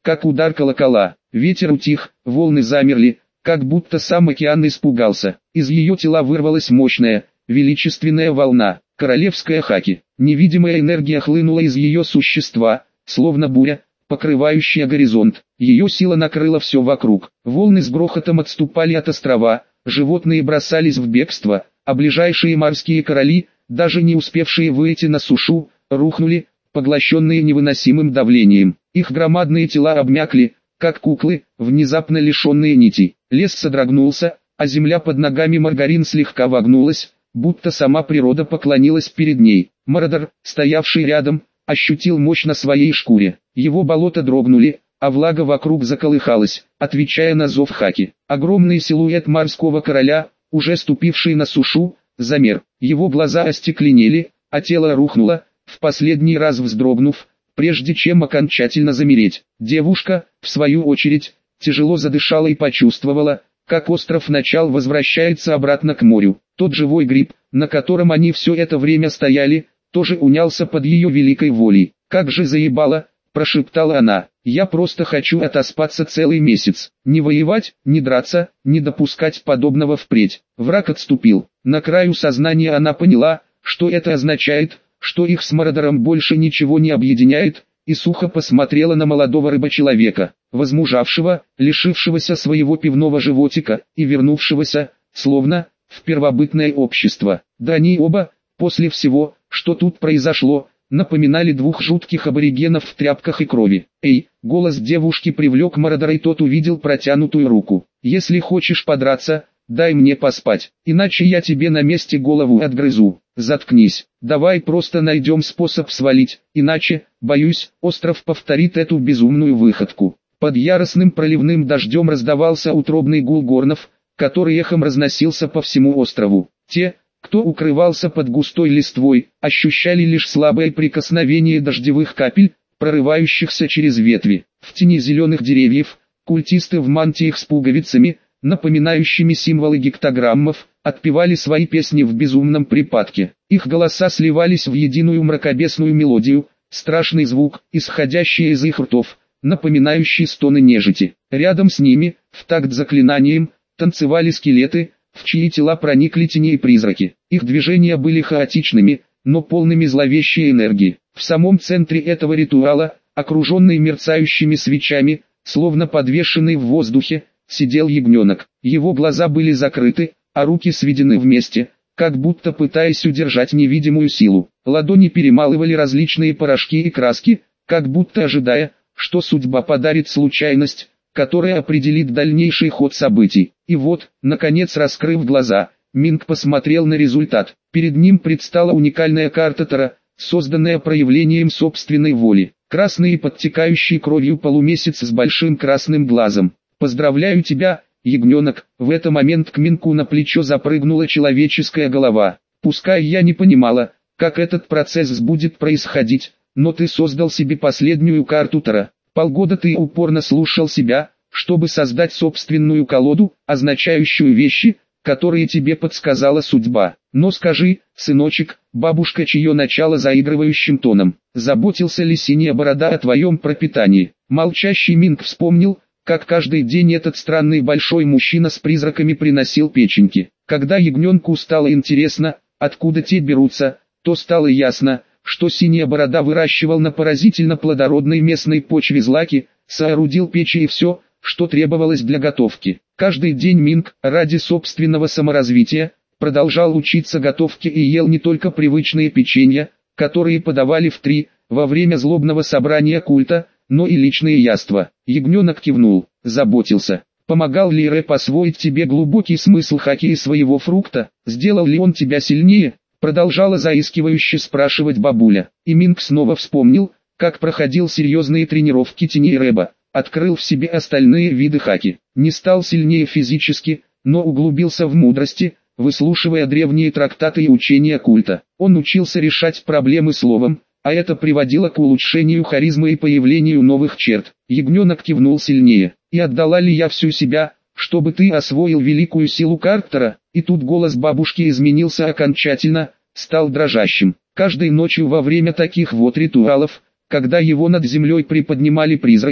как удар колокола. Ветер утих, волны замерли, как будто сам океан испугался. Из ее тела вырвалась мощная, величественная волна, королевская хаки. Невидимая энергия хлынула из ее существа, словно буря, покрывающая горизонт. Ее сила накрыла все вокруг. Волны с грохотом отступали от острова, животные бросались в бегство, а ближайшие морские короли, даже не успевшие выйти на сушу, рухнули, поглощенные невыносимым давлением. Их громадные тела обмякли, как куклы, внезапно лишенные нитей. Лес содрогнулся, а земля под ногами Маргарин слегка вогнулась, будто сама природа поклонилась перед ней. Мордор, стоявший рядом, ощутил мощь на своей шкуре. Его болота дрогнули, а влага вокруг заколыхалась, отвечая на зов хаки. Огромный силуэт морского короля, уже ступивший на сушу, замер. Его глаза остекленели, а тело рухнуло, в последний раз вздрогнув, прежде чем окончательно замереть. Девушка, в свою очередь, тяжело задышала и почувствовала, как остров начал возвращается обратно к морю. Тот живой гриб, на котором они все это время стояли, тоже унялся под ее великой волей. «Как же заебало!» – прошептала она. «Я просто хочу отоспаться целый месяц. Не воевать, не драться, не допускать подобного впредь». Враг отступил. На краю сознания она поняла, что это означает, что их с Мордором больше ничего не объединяет, и сухо посмотрела на молодого рыбочеловека, возмужавшего, лишившегося своего пивного животика и вернувшегося, словно, в первобытное общество. Да они оба, после всего, что тут произошло, напоминали двух жутких аборигенов в тряпках и крови. «Эй!» — голос девушки привлек Мордора, и тот увидел протянутую руку. «Если хочешь подраться, дай мне поспать, иначе я тебе на месте голову отгрызу. Заткнись, давай просто найдем способ свалить, иначе, боюсь, остров повторит эту безумную выходку». Под яростным проливным дождем раздавался утробный гул горнов, который эхом разносился по всему острову. Те, кто укрывался под густой листвой, ощущали лишь слабое прикосновение дождевых капель, прорывающихся через ветви. В тени зеленых деревьев, культисты в мантиях с пуговицами, напоминающими символы гектограммов, отпевали свои песни в безумном припадке. Их голоса сливались в единую мракобесную мелодию, страшный звук, исходящий из их ртов, напоминающий стоны нежити. Рядом с ними, в такт заклинанием, танцевали скелеты, в чьи тела проникли тени и призраки. Их движения были хаотичными, но полными зловещей энергии. В самом центре этого ритуала, окруженный мерцающими свечами, словно подвешенный в воздухе, сидел ягненок. Его глаза были закрыты, а руки сведены вместе, как будто пытаясь удержать невидимую силу. Ладони перемалывали различные порошки и краски, как будто ожидая, что судьба подарит случайность, которая определит дальнейший ход событий. И вот, наконец раскрыв глаза, Минг посмотрел на результат. Перед ним предстала уникальная карта Таро, созданная проявлением собственной воли. Красный и подтекающий кровью полумесяц с большим красным глазом. «Поздравляю тебя, ягненок!» В этот момент к Мингу на плечо запрыгнула человеческая голова. «Пускай я не понимала, как этот процесс будет происходить, но ты создал себе последнюю карту Таро. Полгода ты упорно слушал себя, чтобы создать собственную колоду, означающую вещи, которые тебе подсказала судьба. Но скажи, сыночек, бабушка, чье начало заигрывающим тоном, заботился ли Синяя Борода о твоем пропитании?» Молчащий Минг вспомнил, как каждый день этот странный большой мужчина с призраками приносил печеньки. Когда ягненку стало интересно, откуда те берутся, то стало ясно, что Синяя Борода выращивал на поразительно плодородной местной почве злаки, соорудил печи и все, что требовалось для готовки. Каждый день Минг, ради собственного саморазвития, продолжал учиться готовке и ел не только привычные печенья, которые подавали в три, во время злобного собрания культа, но и личные яства. Ягненок кивнул, заботился. Помогал ли рэп освоить тебе глубокий смысл хоккея своего фрукта? Сделал ли он тебя сильнее? Продолжала заискивающе спрашивать бабуля. И Минг снова вспомнил, как проходил серьезные тренировки теней рэба. Открыл в себе остальные виды хаки. Не стал сильнее физически, но углубился в мудрости, выслушивая древние трактаты и учения культа. Он учился решать проблемы словом, а это приводило к улучшению харизмы и появлению новых черт. Ягненок кивнул сильнее. «И отдала ли я всю себя, чтобы ты освоил великую силу Картера?» И тут голос бабушки изменился окончательно, стал дрожащим. Каждой ночью во время таких вот ритуалов, когда его над землей приподнимали призраки,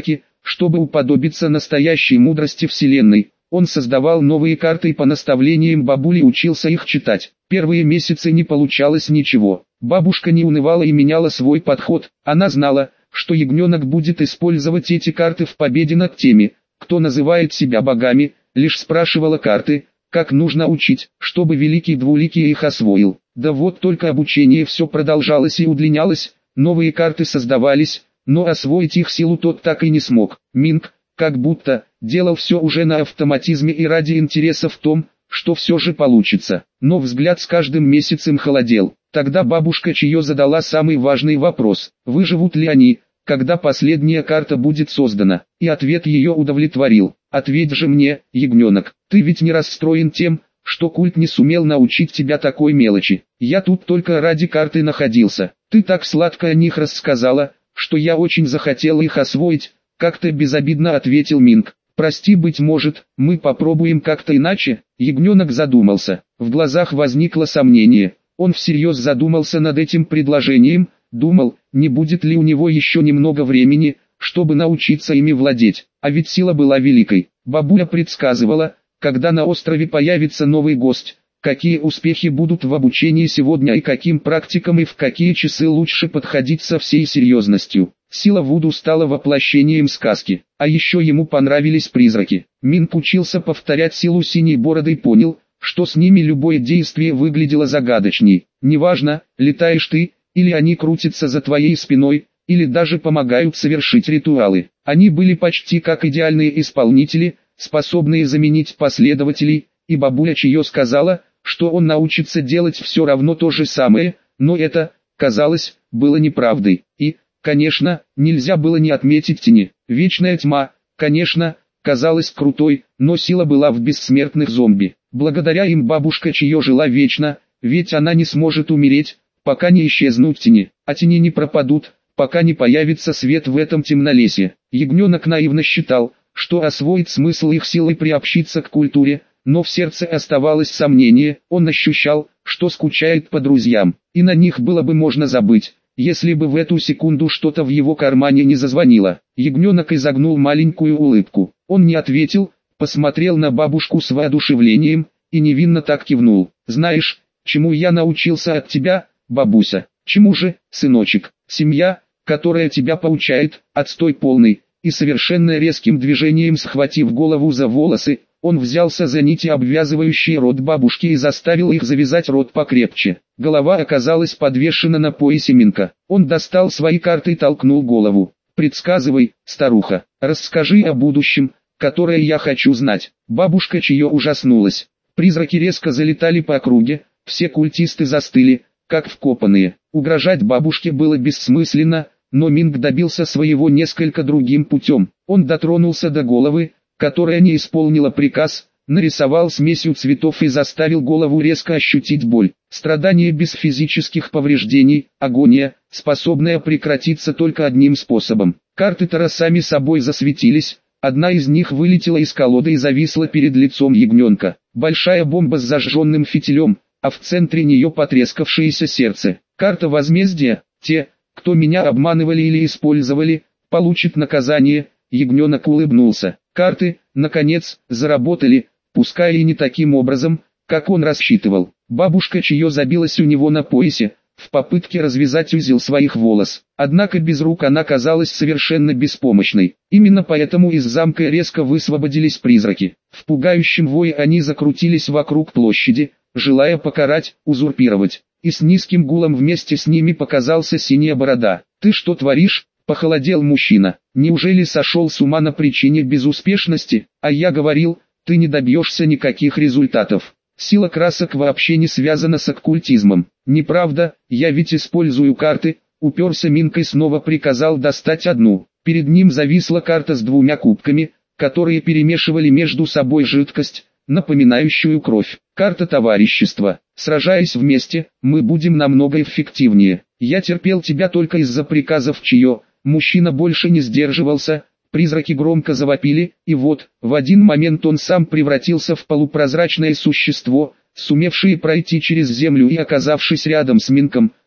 чтобы уподобиться настоящей мудрости Вселенной, он создавал новые карты и по наставлениям бабули учился их читать. Первые месяцы не получалось ничего. Бабушка не унывала и меняла свой подход. Она знала, что ягненок будет использовать эти карты в победе над теми, кто называет себя богами, лишь спрашивала карты, как нужно учить, чтобы великий двуликий их освоил. Да вот только обучение все продолжалось и удлинялось, новые карты создавались, но освоить их силу тот так и не смог. Минг, как будто, делал все уже на автоматизме и ради интереса в том, что все же получится. Но взгляд с каждым месяцем холодел. Тогда бабушка Чио задала самый важный вопрос: выживут ли они, когда последняя карта будет создана? И ответ ее удовлетворил. Ответь же мне, ягненок, ты ведь не расстроен тем, что культ не сумел научить тебя такой мелочи? Я тут только ради карты находился. Ты так сладко о них рассказала, что я очень захотел их освоить, как-то безобидно ответил Минг. Прости, быть может, мы попробуем как-то иначе? Ягненок задумался. В глазах возникло сомнение. Он всерьез задумался над этим предложением, думал, не будет ли у него еще немного времени, чтобы научиться ими владеть. А ведь сила была великой. Бабуля предсказывала, когда на острове появится новый гость, какие успехи будут в обучении сегодня и каким практикам и в какие часы лучше подходить со всей серьезностью. Сила Вуду стала воплощением сказки, а еще ему понравились призраки. Минг учился повторять силу синей бороды и понял, что с ними любое действие выглядело загадочней. Неважно, летаешь ты, или они крутятся за твоей спиной, или даже помогают совершить ритуалы. Они были почти как идеальные исполнители, способные заменить последователей, и бабуля Чио сказала, что он научится делать все равно то же самое, но это, казалось, было неправдой. И, конечно, нельзя было не отметить тени. Вечная тьма, конечно, казалась крутой, но сила была в бессмертных зомби. Благодаря им бабушка Чио жила вечно, ведь она не сможет умереть, пока не исчезнут тени, а тени не пропадут, пока не появится свет в этом темнолесье. Ягненок наивно считал, что освоит смысл их силы и приобщиться к культуре, но в сердце оставалось сомнение, он ощущал, что скучает по друзьям, и на них было бы можно забыть, если бы в эту секунду что-то в его кармане не зазвонило. Ягненок изогнул маленькую улыбку, он не ответил, посмотрел на бабушку с воодушевлением, и невинно так кивнул. «Знаешь, чему я научился от тебя, бабуся?» «Чему же, сыночек?» «Семья, которая тебя поучает, отстой полный». И совершенно резким движением схватив голову за волосы, он взялся за нити, обвязывающие рот бабушки, и заставил их завязать рот покрепче. Голова оказалась подвешена на поясе Минка. Он достал свои карты и толкнул голову. «Предсказывай, старуха, расскажи о будущем, которое я хочу знать». Бабушка Чио ужаснулась. Призраки резко залетали по округе, все культисты застыли, как вкопанные. Угрожать бабушке было бессмысленно, но Минг добился своего несколько другим путем. Он дотронулся до головы, которая не исполнила приказ, нарисовал смесью цветов и заставил голову резко ощутить боль. Страдание без физических повреждений, агония, способная прекратиться только одним способом. Карты Таро сами собой засветились, одна из них вылетела из колоды и зависла перед лицом ягненка. Большая бомба с зажженным фитилем, а в центре нее потрескавшееся сердце. Карта возмездия, те, кто меня обманывали или использовали, получат наказание. Ягненок улыбнулся. Карты, наконец, заработали, пускай и не таким образом, как он рассчитывал. Бабушка Чио забилась у него на поясе, в попытке развязать узел своих волос. Однако без рук она казалась совершенно беспомощной. Именно поэтому из замка резко высвободились призраки. В пугающем вое они закрутились вокруг площади, желая покарать, узурпировать. И с низким гулом вместе с ними показался Синяя Борода. «Ты что творишь?» — похолодел мужчина. «Неужели сошел с ума на причине безуспешности? А я говорил, ты не добьешься никаких результатов. Сила красок вообще не связана с оккультизмом». «Неправда, я ведь использую карты», — уперся Минг и снова приказал достать одну. Перед ним зависла карта с двумя кубками, которые перемешивали между собой жидкость, напоминающую кровь. Карта товарищества. Сражаясь вместе, мы будем намного эффективнее. Я терпел тебя только из-за приказов Чио. Мужчина больше не сдерживался, призраки громко завопили, и вот, в один момент он сам превратился в полупрозрачное существо, сумевшее пройти через землю и оказавшись рядом с Минком,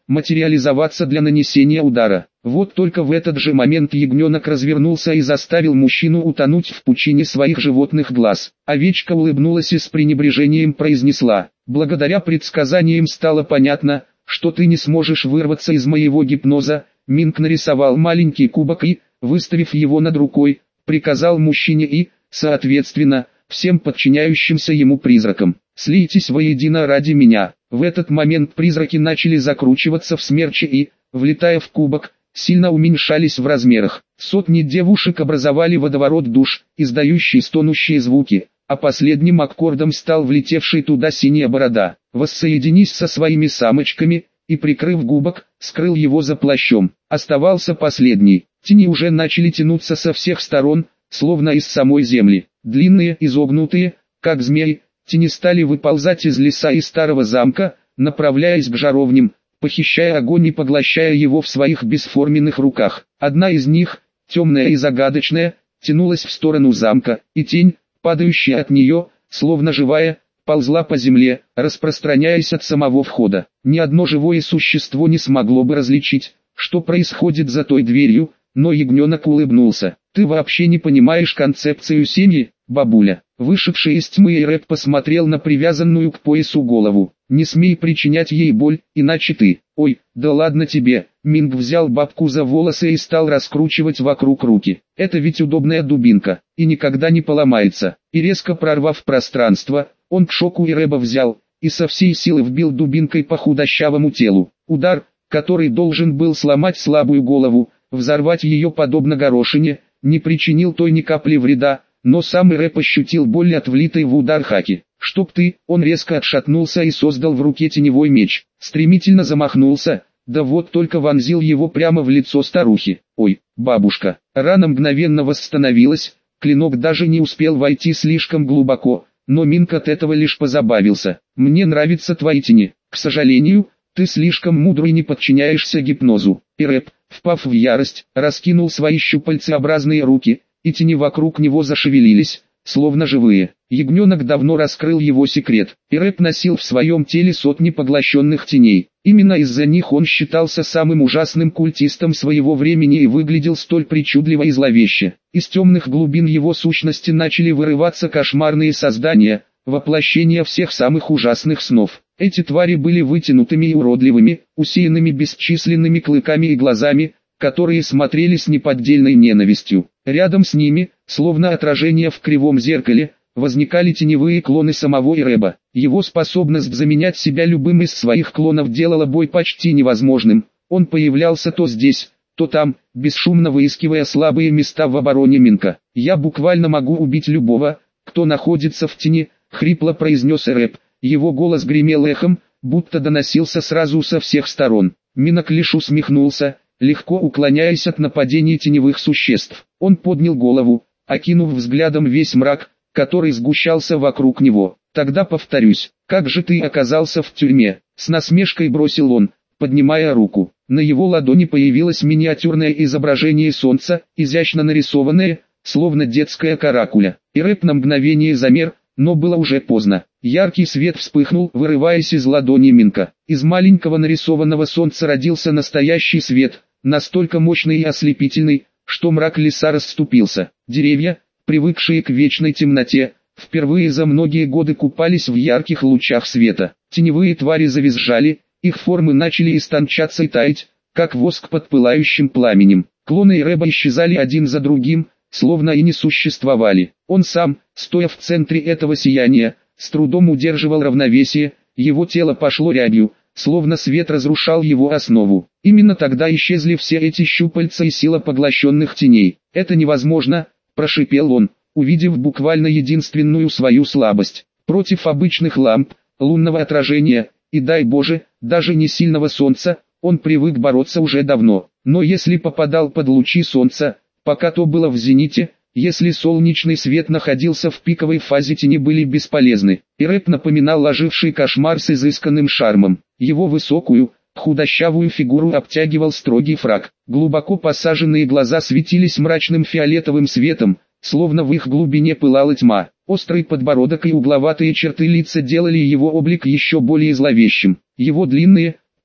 материализоваться для нанесения удара. Вот только в этот же момент ягненок развернулся и заставил мужчину утонуть в пучине своих животных глаз. Овечка улыбнулась и с пренебрежением произнесла: «Благодаря предсказаниям стало понятно, что ты не сможешь вырваться из моего гипноза». Минк нарисовал маленький кубок и, выставив его над рукой, приказал мужчине и, соответственно, всем подчиняющимся ему призракам: «Слейтесь воедино ради меня». В этот момент призраки начали закручиваться в смерчи и, влетая в кубок, сильно уменьшались в размерах. Сотни девушек образовали водоворот душ, издающий стонущие звуки, а последним аккордом стал влетевший туда синяя борода. «Воссоединись со своими самочками», и, прикрыв губок, скрыл его за плащом. Оставался последний. Тени уже начали тянуться со всех сторон, словно из самой земли. Длинные, изогнутые, как змеи, тени стали выползать из леса и старого замка, направляясь к жаровням, похищая огонь и поглощая его в своих бесформенных руках. Одна из них, темная и загадочная, тянулась в сторону замка, и тень, падающая от нее, словно живая, ползла по земле, распространяясь от самого входа. Ни одно живое существо не смогло бы различить, что происходит за той дверью, но ягненок улыбнулся. «Ты вообще не понимаешь концепцию семьи, бабуля». Вышедший из тьмы Эйреп посмотрел на привязанную к поясу голову. «Не смей причинять ей боль, иначе ты...» «Ой, да ладно тебе». Минг взял бабку за волосы и стал раскручивать вокруг руки. «Это ведь удобная дубинка, и никогда не поломается». И резко прорвав пространство, он к шоку Эйреба взял, и со всей силы вбил дубинкой по худощавому телу. Удар, который должен был сломать слабую голову, взорвать ее подобно горошине, не причинил той ни капли вреда, но сам Эйреп ощутил боль от влитой в удар хаки. «Чтоб ты!» Он резко отшатнулся и создал в руке теневой меч. Стремительно замахнулся, да вот только вонзил его прямо в лицо старухи. «Ой, бабушка!» Рана мгновенно восстановилась, клинок даже не успел войти слишком глубоко, но Минк от этого лишь позабавился. «Мне нравятся твои тени. К сожалению, ты слишком мудрый и не подчиняешься гипнозу». Эйреп, впав в ярость, раскинул свои щупальцеобразные руки, и тени вокруг него зашевелились, словно живые. Ягненок давно раскрыл его секрет. Эйреп носил в своем теле сотни поглощенных теней. Именно из-за них он считался самым ужасным культистом своего времени и выглядел столь причудливо и зловеще. Из темных глубин его сущности начали вырываться кошмарные создания, воплощения всех самых ужасных снов. Эти твари были вытянутыми и уродливыми, усеянными бесчисленными клыками и глазами, которые смотрели с неподдельной ненавистью. Рядом с ними, словно отражение в кривом зеркале, возникали теневые клоны самого Эйреба. Его способность заменять себя любым из своих клонов делала бой почти невозможным. Он появлялся то здесь, то там, бесшумно выискивая слабые места в обороне Минка. «Я буквально могу убить любого, кто находится в тени», — хрипло произнес Эйреп. Его голос гремел эхом, будто доносился сразу со всех сторон. Минок лишь усмехнулся, легко уклоняясь от нападений теневых существ. Он поднял голову, окинув взглядом весь мрак, который сгущался вокруг него. «Тогда повторюсь, как же ты оказался в тюрьме?» С насмешкой бросил он, поднимая руку. На его ладони появилось миниатюрное изображение солнца, изящно нарисованное, словно детская каракуля. Эйреп на мгновение замер, но было уже поздно. Яркий свет вспыхнул, вырываясь из ладони Минка. Из маленького нарисованного солнца родился настоящий свет, настолько мощный и ослепительный, что мрак леса расступился. Деревья, привыкшие к вечной темноте, впервые за многие годы купались в ярких лучах света. Теневые твари завизжали, их формы начали истончаться и таять, как воск под пылающим пламенем. Клоны Эйреба исчезали один за другим, словно и не существовали. Он сам, стоя в центре этого сияния, с трудом удерживал равновесие, его тело пошло рябью, словно свет разрушал его основу. Именно тогда исчезли все эти щупальца и сила поглощенных теней. «Это невозможно», — прошипел он, увидев буквально единственную свою слабость. Против обычных ламп, лунного отражения, и дай Боже, даже не сильного солнца, он привык бороться уже давно. Но если попадал под лучи солнца, пока то было в зените, если солнечный свет находился в пиковой фазе, тени были бесполезны. Эйреп напоминал оживший кошмар с изысканным шармом. Его высокую, худощавую фигуру обтягивал строгий фрак. Глубоко посаженные глаза светились мрачным фиолетовым светом, словно в их глубине пылала тьма. Острый подбородок и угловатые черты лица делали его облик еще более зловещим. Его длинные,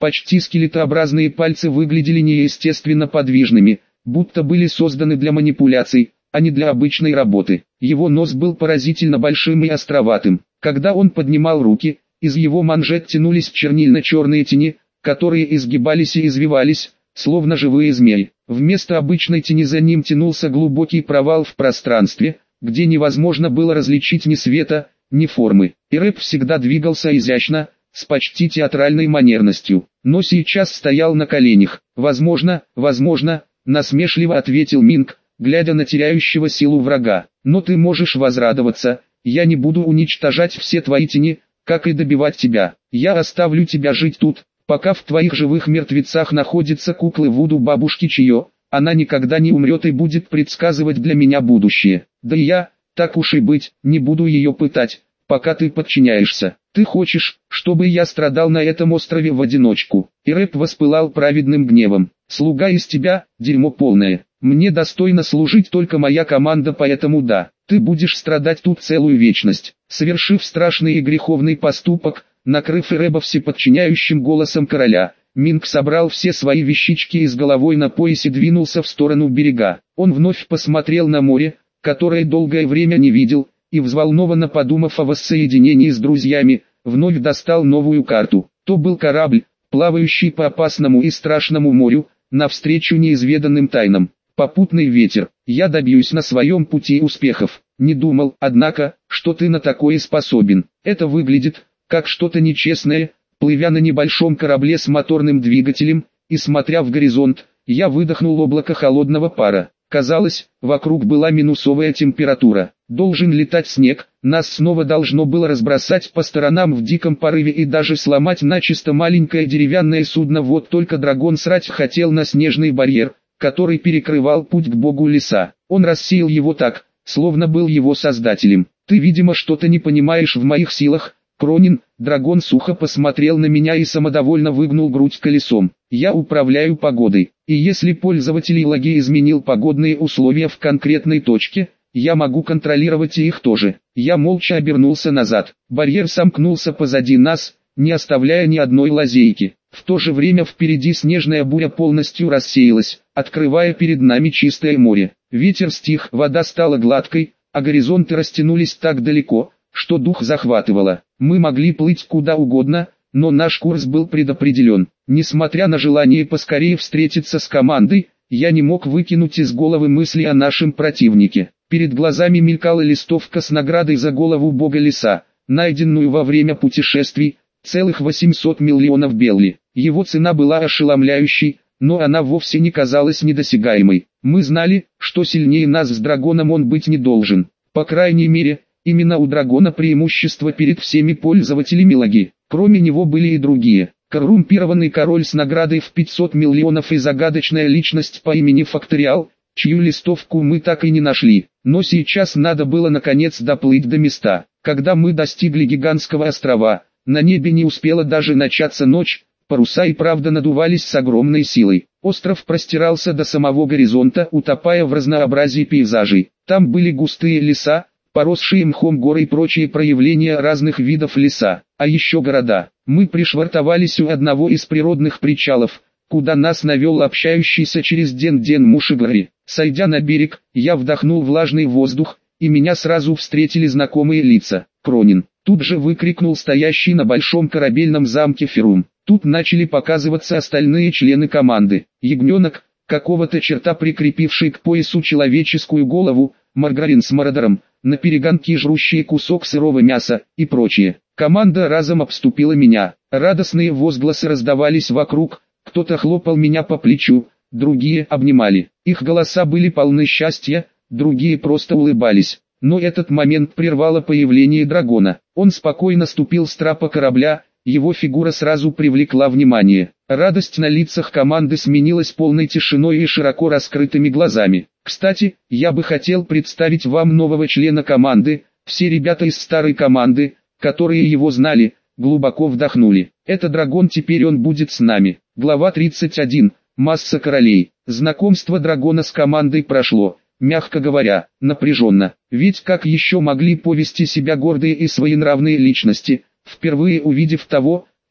Почти скелетообразные пальцы выглядели неестественно подвижными, будто были созданы для манипуляций, а не для обычной работы. Его нос был поразительно большим и островатым. Когда он поднимал руки, из его манжет тянулись чернильно-черные тени, которые изгибались и извивались, словно живые змеи. Вместо обычной тени за ним тянулся глубокий провал в пространстве, где невозможно было различить ни света, ни формы. И рэп всегда двигался изящно, с почти театральной манерностью, но сейчас стоял на коленях. «Возможно, возможно», — насмешливо ответил Минг, глядя на теряющего силу врага. «Но ты можешь возрадоваться, я не буду уничтожать все твои тени, как и добивать тебя. Я оставлю тебя жить тут, пока в твоих живых мертвецах находятся куклы Вуду бабушки Чио, она никогда не умрет и будет предсказывать для меня будущее. Да и я, так уж и быть, не буду ее пытать, пока ты подчиняешься. Ты хочешь, чтобы я страдал на этом острове в одиночку?» И рэп воспылал праведным гневом. «Слуга из тебя, дерьмо полное. Мне достойно служить только моя команда, поэтому да, ты будешь страдать тут целую вечность». Совершив страшный и греховный поступок, накрыв Эреба всеподчиняющим голосом короля, Минг собрал все свои вещички и с головой на поясе двинулся в сторону берега. Он вновь посмотрел на море, которое долгое время не видел, и взволнованно подумав о воссоединении с друзьями, вновь достал новую карту. То был корабль, плавающий по опасному и страшному морю, навстречу неизведанным тайнам. Попутный ветер. Я добьюсь на своем пути успехов. Не думал, однако, что ты на такое способен. Это выглядит, как что-то нечестное. Плывя на небольшом корабле с моторным двигателем, и смотря в горизонт, я выдохнул облако холодного пара. Казалось, вокруг была минусовая температура. Должен летать снег, нас снова должно было разбросать по сторонам в диком порыве и даже сломать начисто маленькое деревянное судно. Вот только дракон срать хотел на снежный барьер, который перекрывал путь к богу леса. Он рассеял его так, словно был его создателем. «Ты, видимо, что-то не понимаешь в моих силах, Кронин». Дракон сухо посмотрел на меня и самодовольно выгнул грудь колесом. «Я управляю погодой, и если пользователь Лаги изменил погодные условия в конкретной точке, я могу контролировать и их тоже». Я молча обернулся назад. Барьер сомкнулся позади нас, не оставляя ни одной лазейки. В то же время впереди снежная буря полностью рассеялась, открывая перед нами чистое море. Ветер стих, вода стала гладкой, а горизонты растянулись так далеко, что дух захватывало. Мы могли плыть куда угодно, но наш курс был предопределен. Несмотря на желание поскорее встретиться с командой, я не мог выкинуть из головы мысли о нашем противнике. Перед глазами мелькала листовка с наградой за голову бога леса, найденную во время путешествий, целых восемьсот миллионов белли. Его цена была ошеломляющей, но она вовсе не казалась недосягаемой. Мы знали, что сильнее нас с драконом он быть не должен. По крайней мере, именно у дракона преимущество перед всеми пользователями Лаги. Кроме него были и другие. Коррумпированный король с наградой в пятьсот миллионов и загадочная личность по имени Факториал, чью листовку мы так и не нашли. Но сейчас надо было наконец доплыть до места. Когда мы достигли гигантского острова, на небе не успела даже начаться ночь, паруса и правда надувались с огромной силой. Остров простирался до самого горизонта, утопая в разнообразии пейзажей. Там были густые леса, поросшие мхом горы и прочие проявления разных видов леса, а еще города. Мы пришвартовались у одного из природных причалов, куда нас навел общающийся через Ден-Ден Мушигари. Сойдя на берег, я вдохнул влажный воздух, и меня сразу встретили знакомые лица. «Кронин!» Тут же выкрикнул стоящий на большом корабельном замке Ферум. Тут начали показываться остальные члены команды. Ягненок, какого-то черта прикрепивший к поясу человеческую голову, Маргарин с Мародером, на перегонки жрущие кусок сырого мяса, и прочее. Команда разом обступила меня. Радостные возгласы раздавались вокруг, кто-то хлопал меня по плечу, другие обнимали. Их голоса были полны счастья, другие просто улыбались. Но этот момент прервало появление дракона. Он спокойно ступил с трапа корабля, его фигура сразу привлекла внимание. Радость на лицах команды сменилась полной тишиной и широко раскрытыми глазами. «Кстати, я бы хотел представить вам нового члена команды». Все ребята из старой команды, которые его знали, глубоко вдохнули. «Это дракон, теперь он будет с нами». Глава тридцать один. Масса королей. Знакомство дракона с командой прошло, мягко говоря, напряженно. Ведь как еще могли повести себя гордые и своенравные личности, впервые увидев того,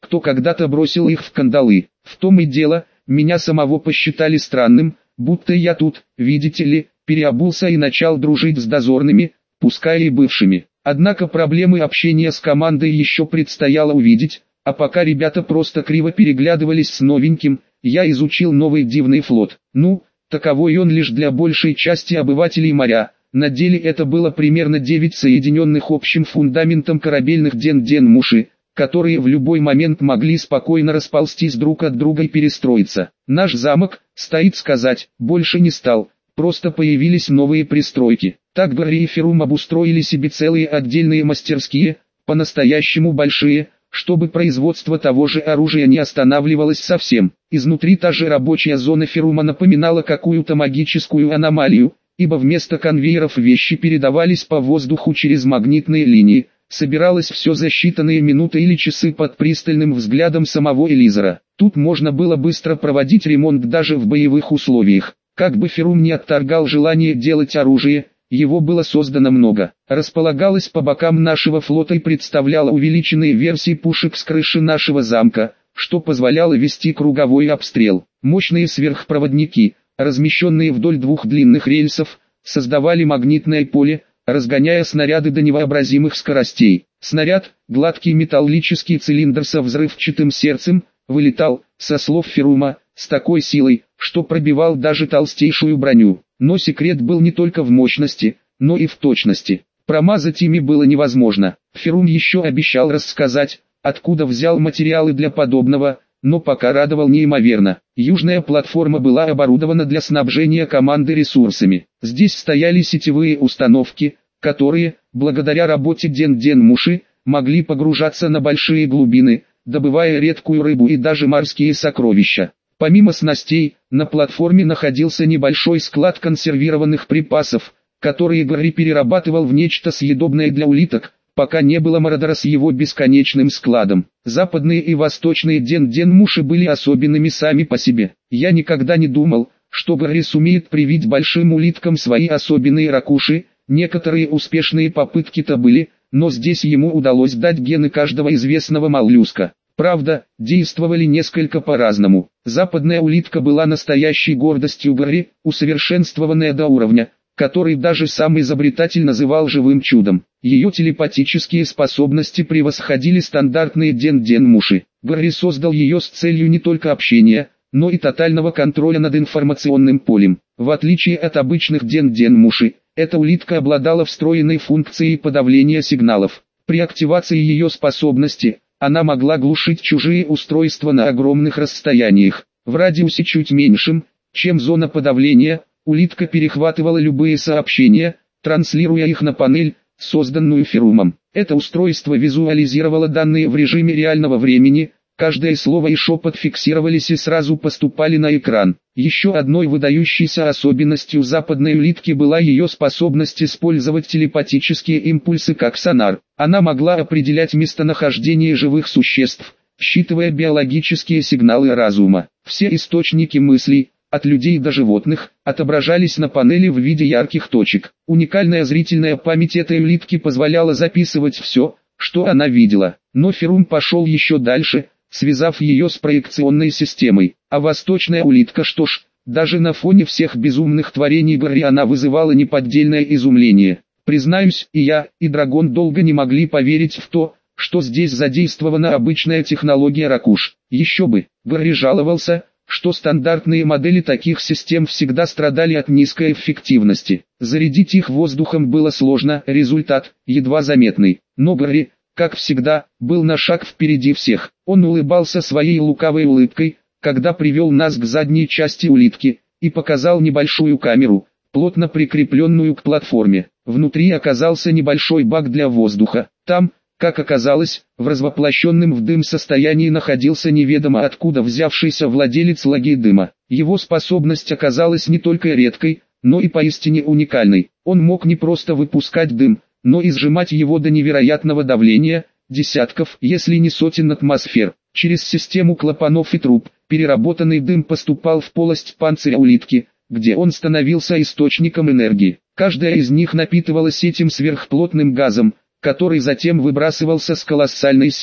кто когда-то бросил их в кандалы. В том и дело, меня самого посчитали странным, будто я тут, видите ли, переобулся и начал дружить с дозорными, пускай и бывшими. Однако проблемы общения с командой еще предстояло увидеть, а пока ребята просто криво переглядывались с новеньким, я изучил новый дивный флот. Ну, таковой он лишь для большей части обывателей моря. На деле это было примерно девять соединенных общим фундаментом корабельных ден-ден-муши, которые в любой момент могли спокойно расползтись друг от друга и перестроиться. Наш замок, стоит сказать, больше не стал, просто появились новые пристройки. Так Гарри и Ферум обустроили себе целые отдельные мастерские, по-настоящему большие, чтобы производство того же оружия не останавливалось совсем. Изнутри та же рабочая зона Ферума напоминала какую-то магическую аномалию, ибо вместо конвейеров вещи передавались по воздуху через магнитные линии. Собиралось все за считанные минуты или часы под пристальным взглядом самого Элизера. Тут можно было быстро проводить ремонт даже в боевых условиях. Как бы Ферум не отторгал желание делать оружие, его было создано много. Располагалось по бокам нашего флота и представляло увеличенные версии пушек с крыши нашего замка, что позволяло вести круговой обстрел. Мощные сверхпроводники, размещенные вдоль двух длинных рельсов, создавали магнитное поле, разгоняя снаряды до невообразимых скоростей. Снаряд, гладкий металлический цилиндр со взрывчатым сердцем, вылетал, со слов Ферума, с такой силой, что пробивал даже толстейшую броню. Но секрет был не только в мощности, но и в точности. Промазать ими было невозможно. Ферум еще обещал рассказать, откуда взял материалы для подобного, но пока радовал неимоверно. Южная платформа была оборудована для снабжения команды ресурсами. Здесь стояли сетевые установки, которые, благодаря работе ден-ден-муши, могли погружаться на большие глубины, добывая редкую рыбу и даже морские сокровища. Помимо снастей, на платформе находился небольшой склад консервированных припасов, которые Гарри перерабатывал в нечто съедобное для улиток, пока не было Мародера с его бесконечным складом. Западные и восточные ден-ден-муши были особенными сами по себе. Я никогда не думал, что Гарри сумеет привить большим улиткам свои особенные ракуши, некоторые успешные попытки-то были, но здесь ему удалось дать гены каждого известного моллюска. Правда, действовали несколько по-разному. Западная улитка была настоящей гордостью Гарри, усовершенствованная до уровня, который даже сам изобретатель называл живым чудом. Ее телепатические способности превосходили стандартные ден-ден-муши. Гарри создал ее с целью не только общения, но и тотального контроля над информационным полем. В отличие от обычных ден-ден-муши, эта улитка обладала встроенной функцией подавления сигналов. При активации ее способности, она могла глушить чужие устройства на огромных расстояниях. В радиусе чуть меньшем, чем зона подавления, улитка перехватывала любые сообщения, транслируя их на панель, созданную Ферумом. Это устройство визуализировало данные в режиме реального времени, каждое слово и шепот фиксировались и сразу поступали на экран. Еще одной выдающейся особенностью западной улитки была ее способность использовать телепатические импульсы как сонар. Она могла определять местонахождение живых существ, считывая биологические сигналы разума. Все источники мыслей, от людей до животных, отображались на панели в виде ярких точек. Уникальная зрительная память этой улитки позволяла записывать все, что она видела. Но Ферум пошел еще дальше, связав ее с проекционной системой. А восточная улитка, что ж, даже на фоне всех безумных творений Гарри она вызывала неподдельное изумление. Признаюсь, и я, и Драгон долго не могли поверить в то, что здесь задействована обычная технология ракуш. Еще бы, Гарри жаловался, что стандартные модели таких систем всегда страдали от низкой эффективности. Зарядить их воздухом было сложно, результат едва заметный. Но Гарри, как всегда, был на шаг впереди всех. Он улыбался своей лукавой улыбкой, когда привел нас к задней части улитки, и показал небольшую камеру, плотно прикрепленную к платформе. Внутри оказался небольшой бак для воздуха. Там, как оказалось, в развоплощенном в дым состоянии находился неведомо откуда взявшийся владелец лаги дыма. Его способность оказалась не только редкой, но и поистине уникальной. Он мог не просто выпускать дым, но и сжимать его до невероятного давления, десятков, если не сотен атмосфер. Через систему клапанов и труб, переработанный дым поступал в полость панциря улитки, где он становился источником энергии. Каждая из них напитывалась этим сверхплотным газом, который затем выбрасывался с колоссальной силой.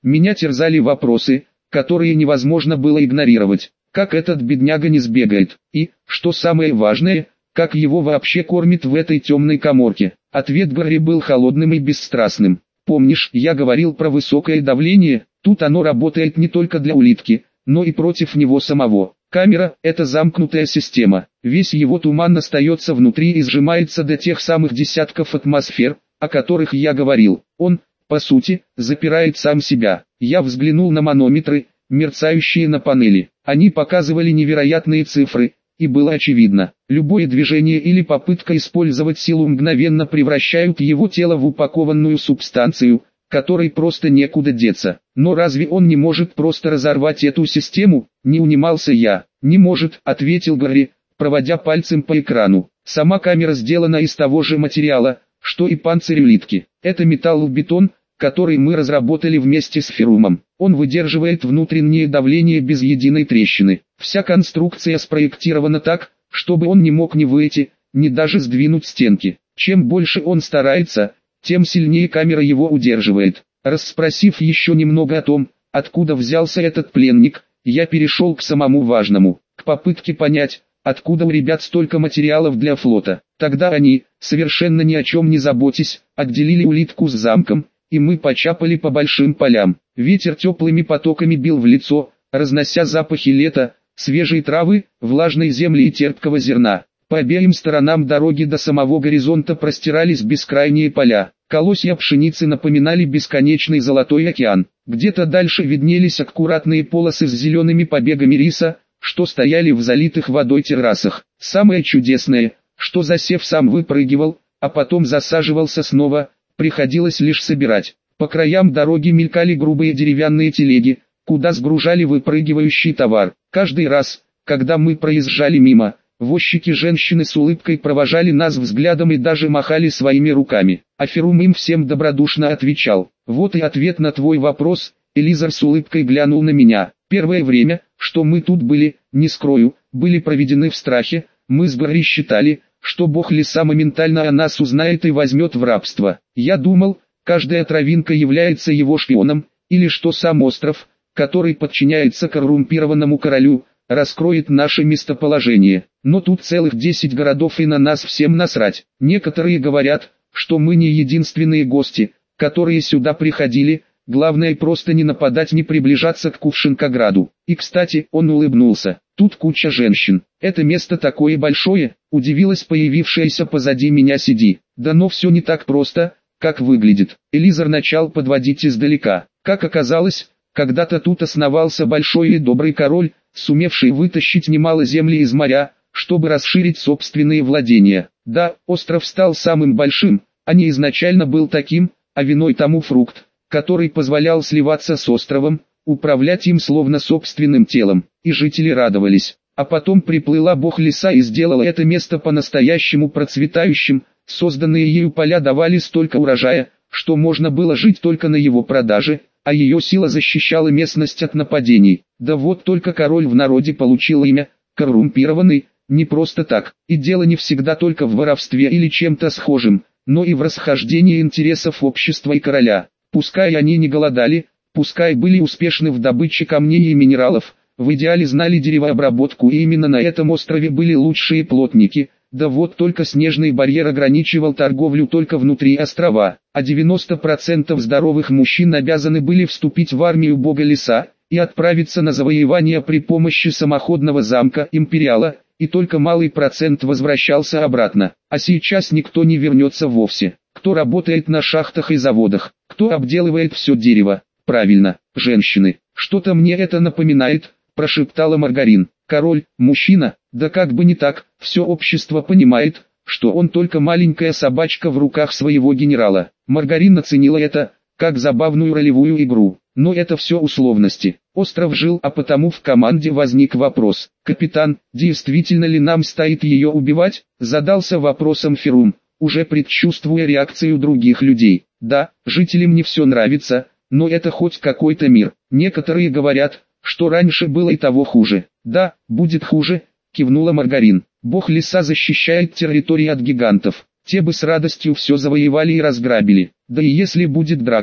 Меня терзали вопросы, которые невозможно было игнорировать. Как этот бедняга не сбегает? И, что самое важное, как его вообще кормят в этой темной каморке? Ответ Гарри был холодным и бесстрастным. Помнишь, я говорил про высокое давление? Тут оно работает не только для улитки, но и против него самого. Камера – это замкнутая система. Весь его туман остается внутри и сжимается до тех самых десятков атмосфер, о которых я говорил. Он, по сути, запирает сам себя. Я взглянул на манометры, мерцающие на панели. Они показывали невероятные цифры, и было очевидно, любое движение или попытка использовать силу мгновенно превращают его тело в упакованную субстанцию, которой просто некуда деться. Но разве он не может просто разорвать эту систему? Не унимался я. Не может, ответил Гарри, проводя пальцем по экрану. Сама камера сделана из того же материала, что и панцирь улитки. Это металлобетон, который мы разработали вместе с Ферумом. Он выдерживает внутреннее давление без единой трещины. Вся конструкция спроектирована так, чтобы он не мог ни выйти, ни даже сдвинуть стенки. Чем больше он старается, тем сильнее камера его удерживает. Расспросив еще немного о том, откуда взялся этот пленник, я перешел к самому важному, к попытке понять, откуда у ребят столько материалов для флота. Тогда они, совершенно ни о чем не заботясь, отделили улитку с замком, и мы почапали по большим полям. Ветер теплыми потоками бил в лицо, разнося запахи лета, свежей травы, влажной земли и терпкого зерна. По обеим сторонам дороги до самого горизонта простирались бескрайние поля. Колосья пшеницы напоминали бесконечный золотой океан. Где-то дальше виднелись аккуратные полосы с зелеными побегами риса, что стояли в залитых водой террасах. Самое чудесное, что засев сам выпрыгивал, а потом засаживался снова, приходилось лишь собирать. По краям дороги мелькали грубые деревянные телеги, куда сгружали выпрыгивающий товар. Каждый раз, когда мы проезжали мимо, возчики женщины с улыбкой провожали нас взглядом и даже махали своими руками. А Ферум им всем добродушно отвечал. Вот и ответ на твой вопрос. Элизар с улыбкой глянул на меня. Первое время, что мы тут были, не скрою, были проведены в страхе. Мы с Гарри считали, что бог леса моментально о нас узнает и возьмет в рабство. Я думал, каждая травинка является его шпионом, или что сам остров, который подчиняется коррумпированному королю, раскроет наше местоположение. Но тут целых десять городов и на нас всем насрать. Некоторые говорят, что мы не единственные гости, которые сюда приходили, главное просто не нападать, не приближаться к Кувшинкограду. И кстати, он улыбнулся, тут куча женщин. Это место такое большое, удивилась появившаяся позади меня Сиди. Да но все не так просто, как выглядит. Элизар начал подводить издалека. Как оказалось, когда-то тут основался большой и добрый король, сумевший вытащить немало земли из моря, чтобы расширить собственные владения. Да, остров стал самым большим, а не изначально был таким, а виной тому фрукт, который позволял сливаться с островом, управлять им словно собственным телом, и жители радовались. А потом приплыла бог леса и сделала это место по-настоящему процветающим, созданные ею поля давали столько урожая, что можно было жить только на его продаже, а ее сила защищала местность от нападений. Да вот только король в народе получил имя, коррумпированный, не просто так, и дело не всегда только в воровстве или чем-то схожем, но и в расхождении интересов общества и короля. Пускай они не голодали, пускай были успешны в добыче камней и минералов, в идеале знали деревообработку и именно на этом острове были лучшие плотники, да вот только снежный барьер ограничивал торговлю только внутри острова, а девяносто процентов здоровых мужчин обязаны были вступить в армию бога леса и отправиться на завоевание при помощи самоходного замка Империала, и только малый процент возвращался обратно, а сейчас никто не вернется вовсе. Кто работает на шахтах и заводах, кто обделывает все дерево? Правильно, женщины. Что-то мне это напоминает, прошептала Маргарин. Король, мужчина, да как бы не так, все общество понимает, что он только маленькая собачка в руках своего генерала. Маргарин оценила это, как забавную ролевую игру. Но это все условности. Остров жил, а потому в команде возник вопрос. Капитан, действительно ли нам стоит ее убивать? Задался вопросом Ферум, уже предчувствуя реакцию других людей. Да, жителям не все нравится, но это хоть какой-то мир. Некоторые говорят, что раньше было и того хуже. Да, будет хуже, кивнула Маргарин. Бог леса защищает территории от гигантов. Те бы с радостью все завоевали и разграбили. Да и если будет драка,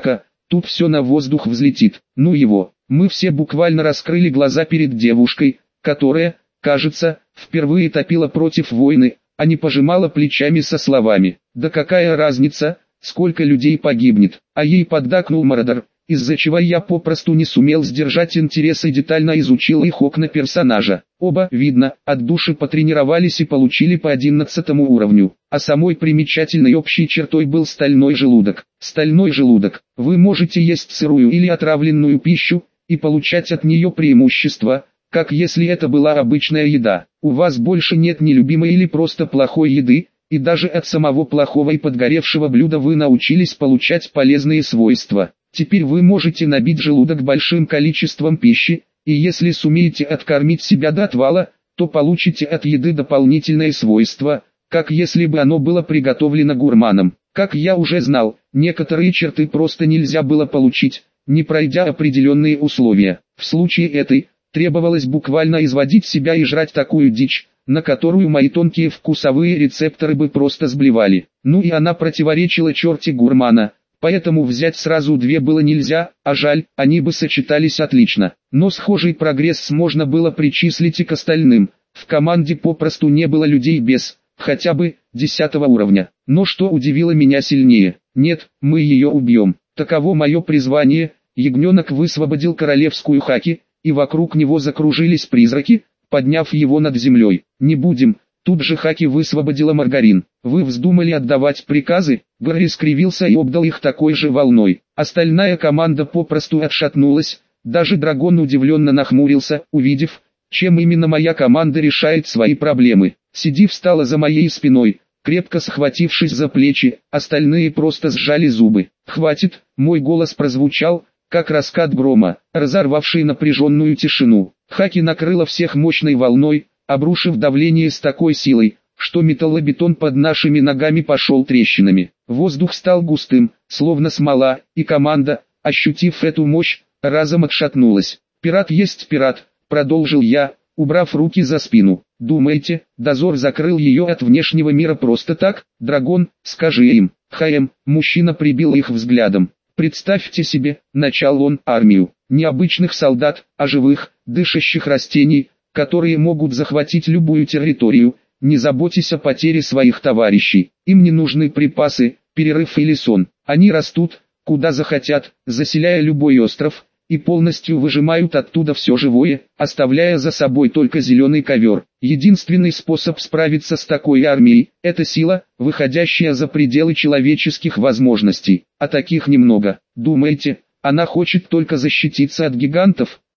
тут все на воздух взлетит. Ну его, мы все буквально раскрыли глаза перед девушкой, которая, кажется, впервые топила против войны, а не пожимала плечами со словами: «Да какая разница, сколько людей погибнет», а ей поддакнул Мародер, из-за чего я попросту не сумел сдержать интерес и детально изучил их окна персонажа. Оба, видно, от души потренировались и получили по одиннадцатому уровню, а самой примечательной общей чертой был стальной желудок. Стальной желудок. Вы можете есть сырую или отравленную пищу, и получать от нее преимущество, как если это была обычная еда. У вас больше нет ни любимой или просто плохой еды, и даже от самого плохого и подгоревшего блюда вы научились получать полезные свойства. Теперь вы можете набить желудок большим количеством пищи, и если сумеете откормить себя до отвала, то получите от еды дополнительные свойства, как если бы оно было приготовлено гурманом. Как я уже знал, некоторые черты просто нельзя было получить, не пройдя определенные условия. В случае этой, требовалось буквально изводить себя и жрать такую дичь, на которую мои тонкие вкусовые рецепторы бы просто сблевали. Ну и она противоречила черте гурмана. Поэтому взять сразу две было нельзя, а жаль, они бы сочетались отлично. Но схожий прогресс можно было причислить и к остальным. В команде попросту не было людей без, хотя бы, десятого уровня. Но что удивило меня сильнее: нет, мы ее убьем. Таково мое призвание. Ягненок высвободил королевскую хаки, и вокруг него закружились призраки, подняв его над землей. Не будем. Тут же хаки высвободила Маргарин. Вы вздумали отдавать приказы? Гарри скривился и обдал их такой же волной. Остальная команда попросту отшатнулась. Даже Драгон удивленно нахмурился, увидев, чем именно моя команда решает свои проблемы. Сиди встала за моей спиной, крепко схватившись за плечи, остальные просто сжали зубы. «Хватит!» — мой голос прозвучал, как раскат грома, разорвавший напряженную тишину. Хаки накрыло всех мощной волной, обрушив давление с такой силой, что металлобетон под нашими ногами пошел трещинами. Воздух стал густым, словно смола, и команда, ощутив эту мощь, разом отшатнулась. «Пират есть пират», — продолжил я, убрав руки за спину. «Думаете, дозор закрыл ее от внешнего мира просто так? Драгон, скажи им». «ХМ», мужчина прибил их взглядом. «Представьте себе», — начал он, — «армию. Не обычных солдат, а живых, дышащих растений, которые могут захватить любую территорию, не заботясь о потере своих товарищей. Им не нужны припасы, перерыв или сон. Они растут, куда захотят, заселяя любой остров, и полностью выжимают оттуда все живое, оставляя за собой только зеленый ковер. Единственный способ справиться с такой армией – это сила, выходящая за пределы человеческих возможностей. А таких немного. Думаете, она хочет только защититься от гигантов?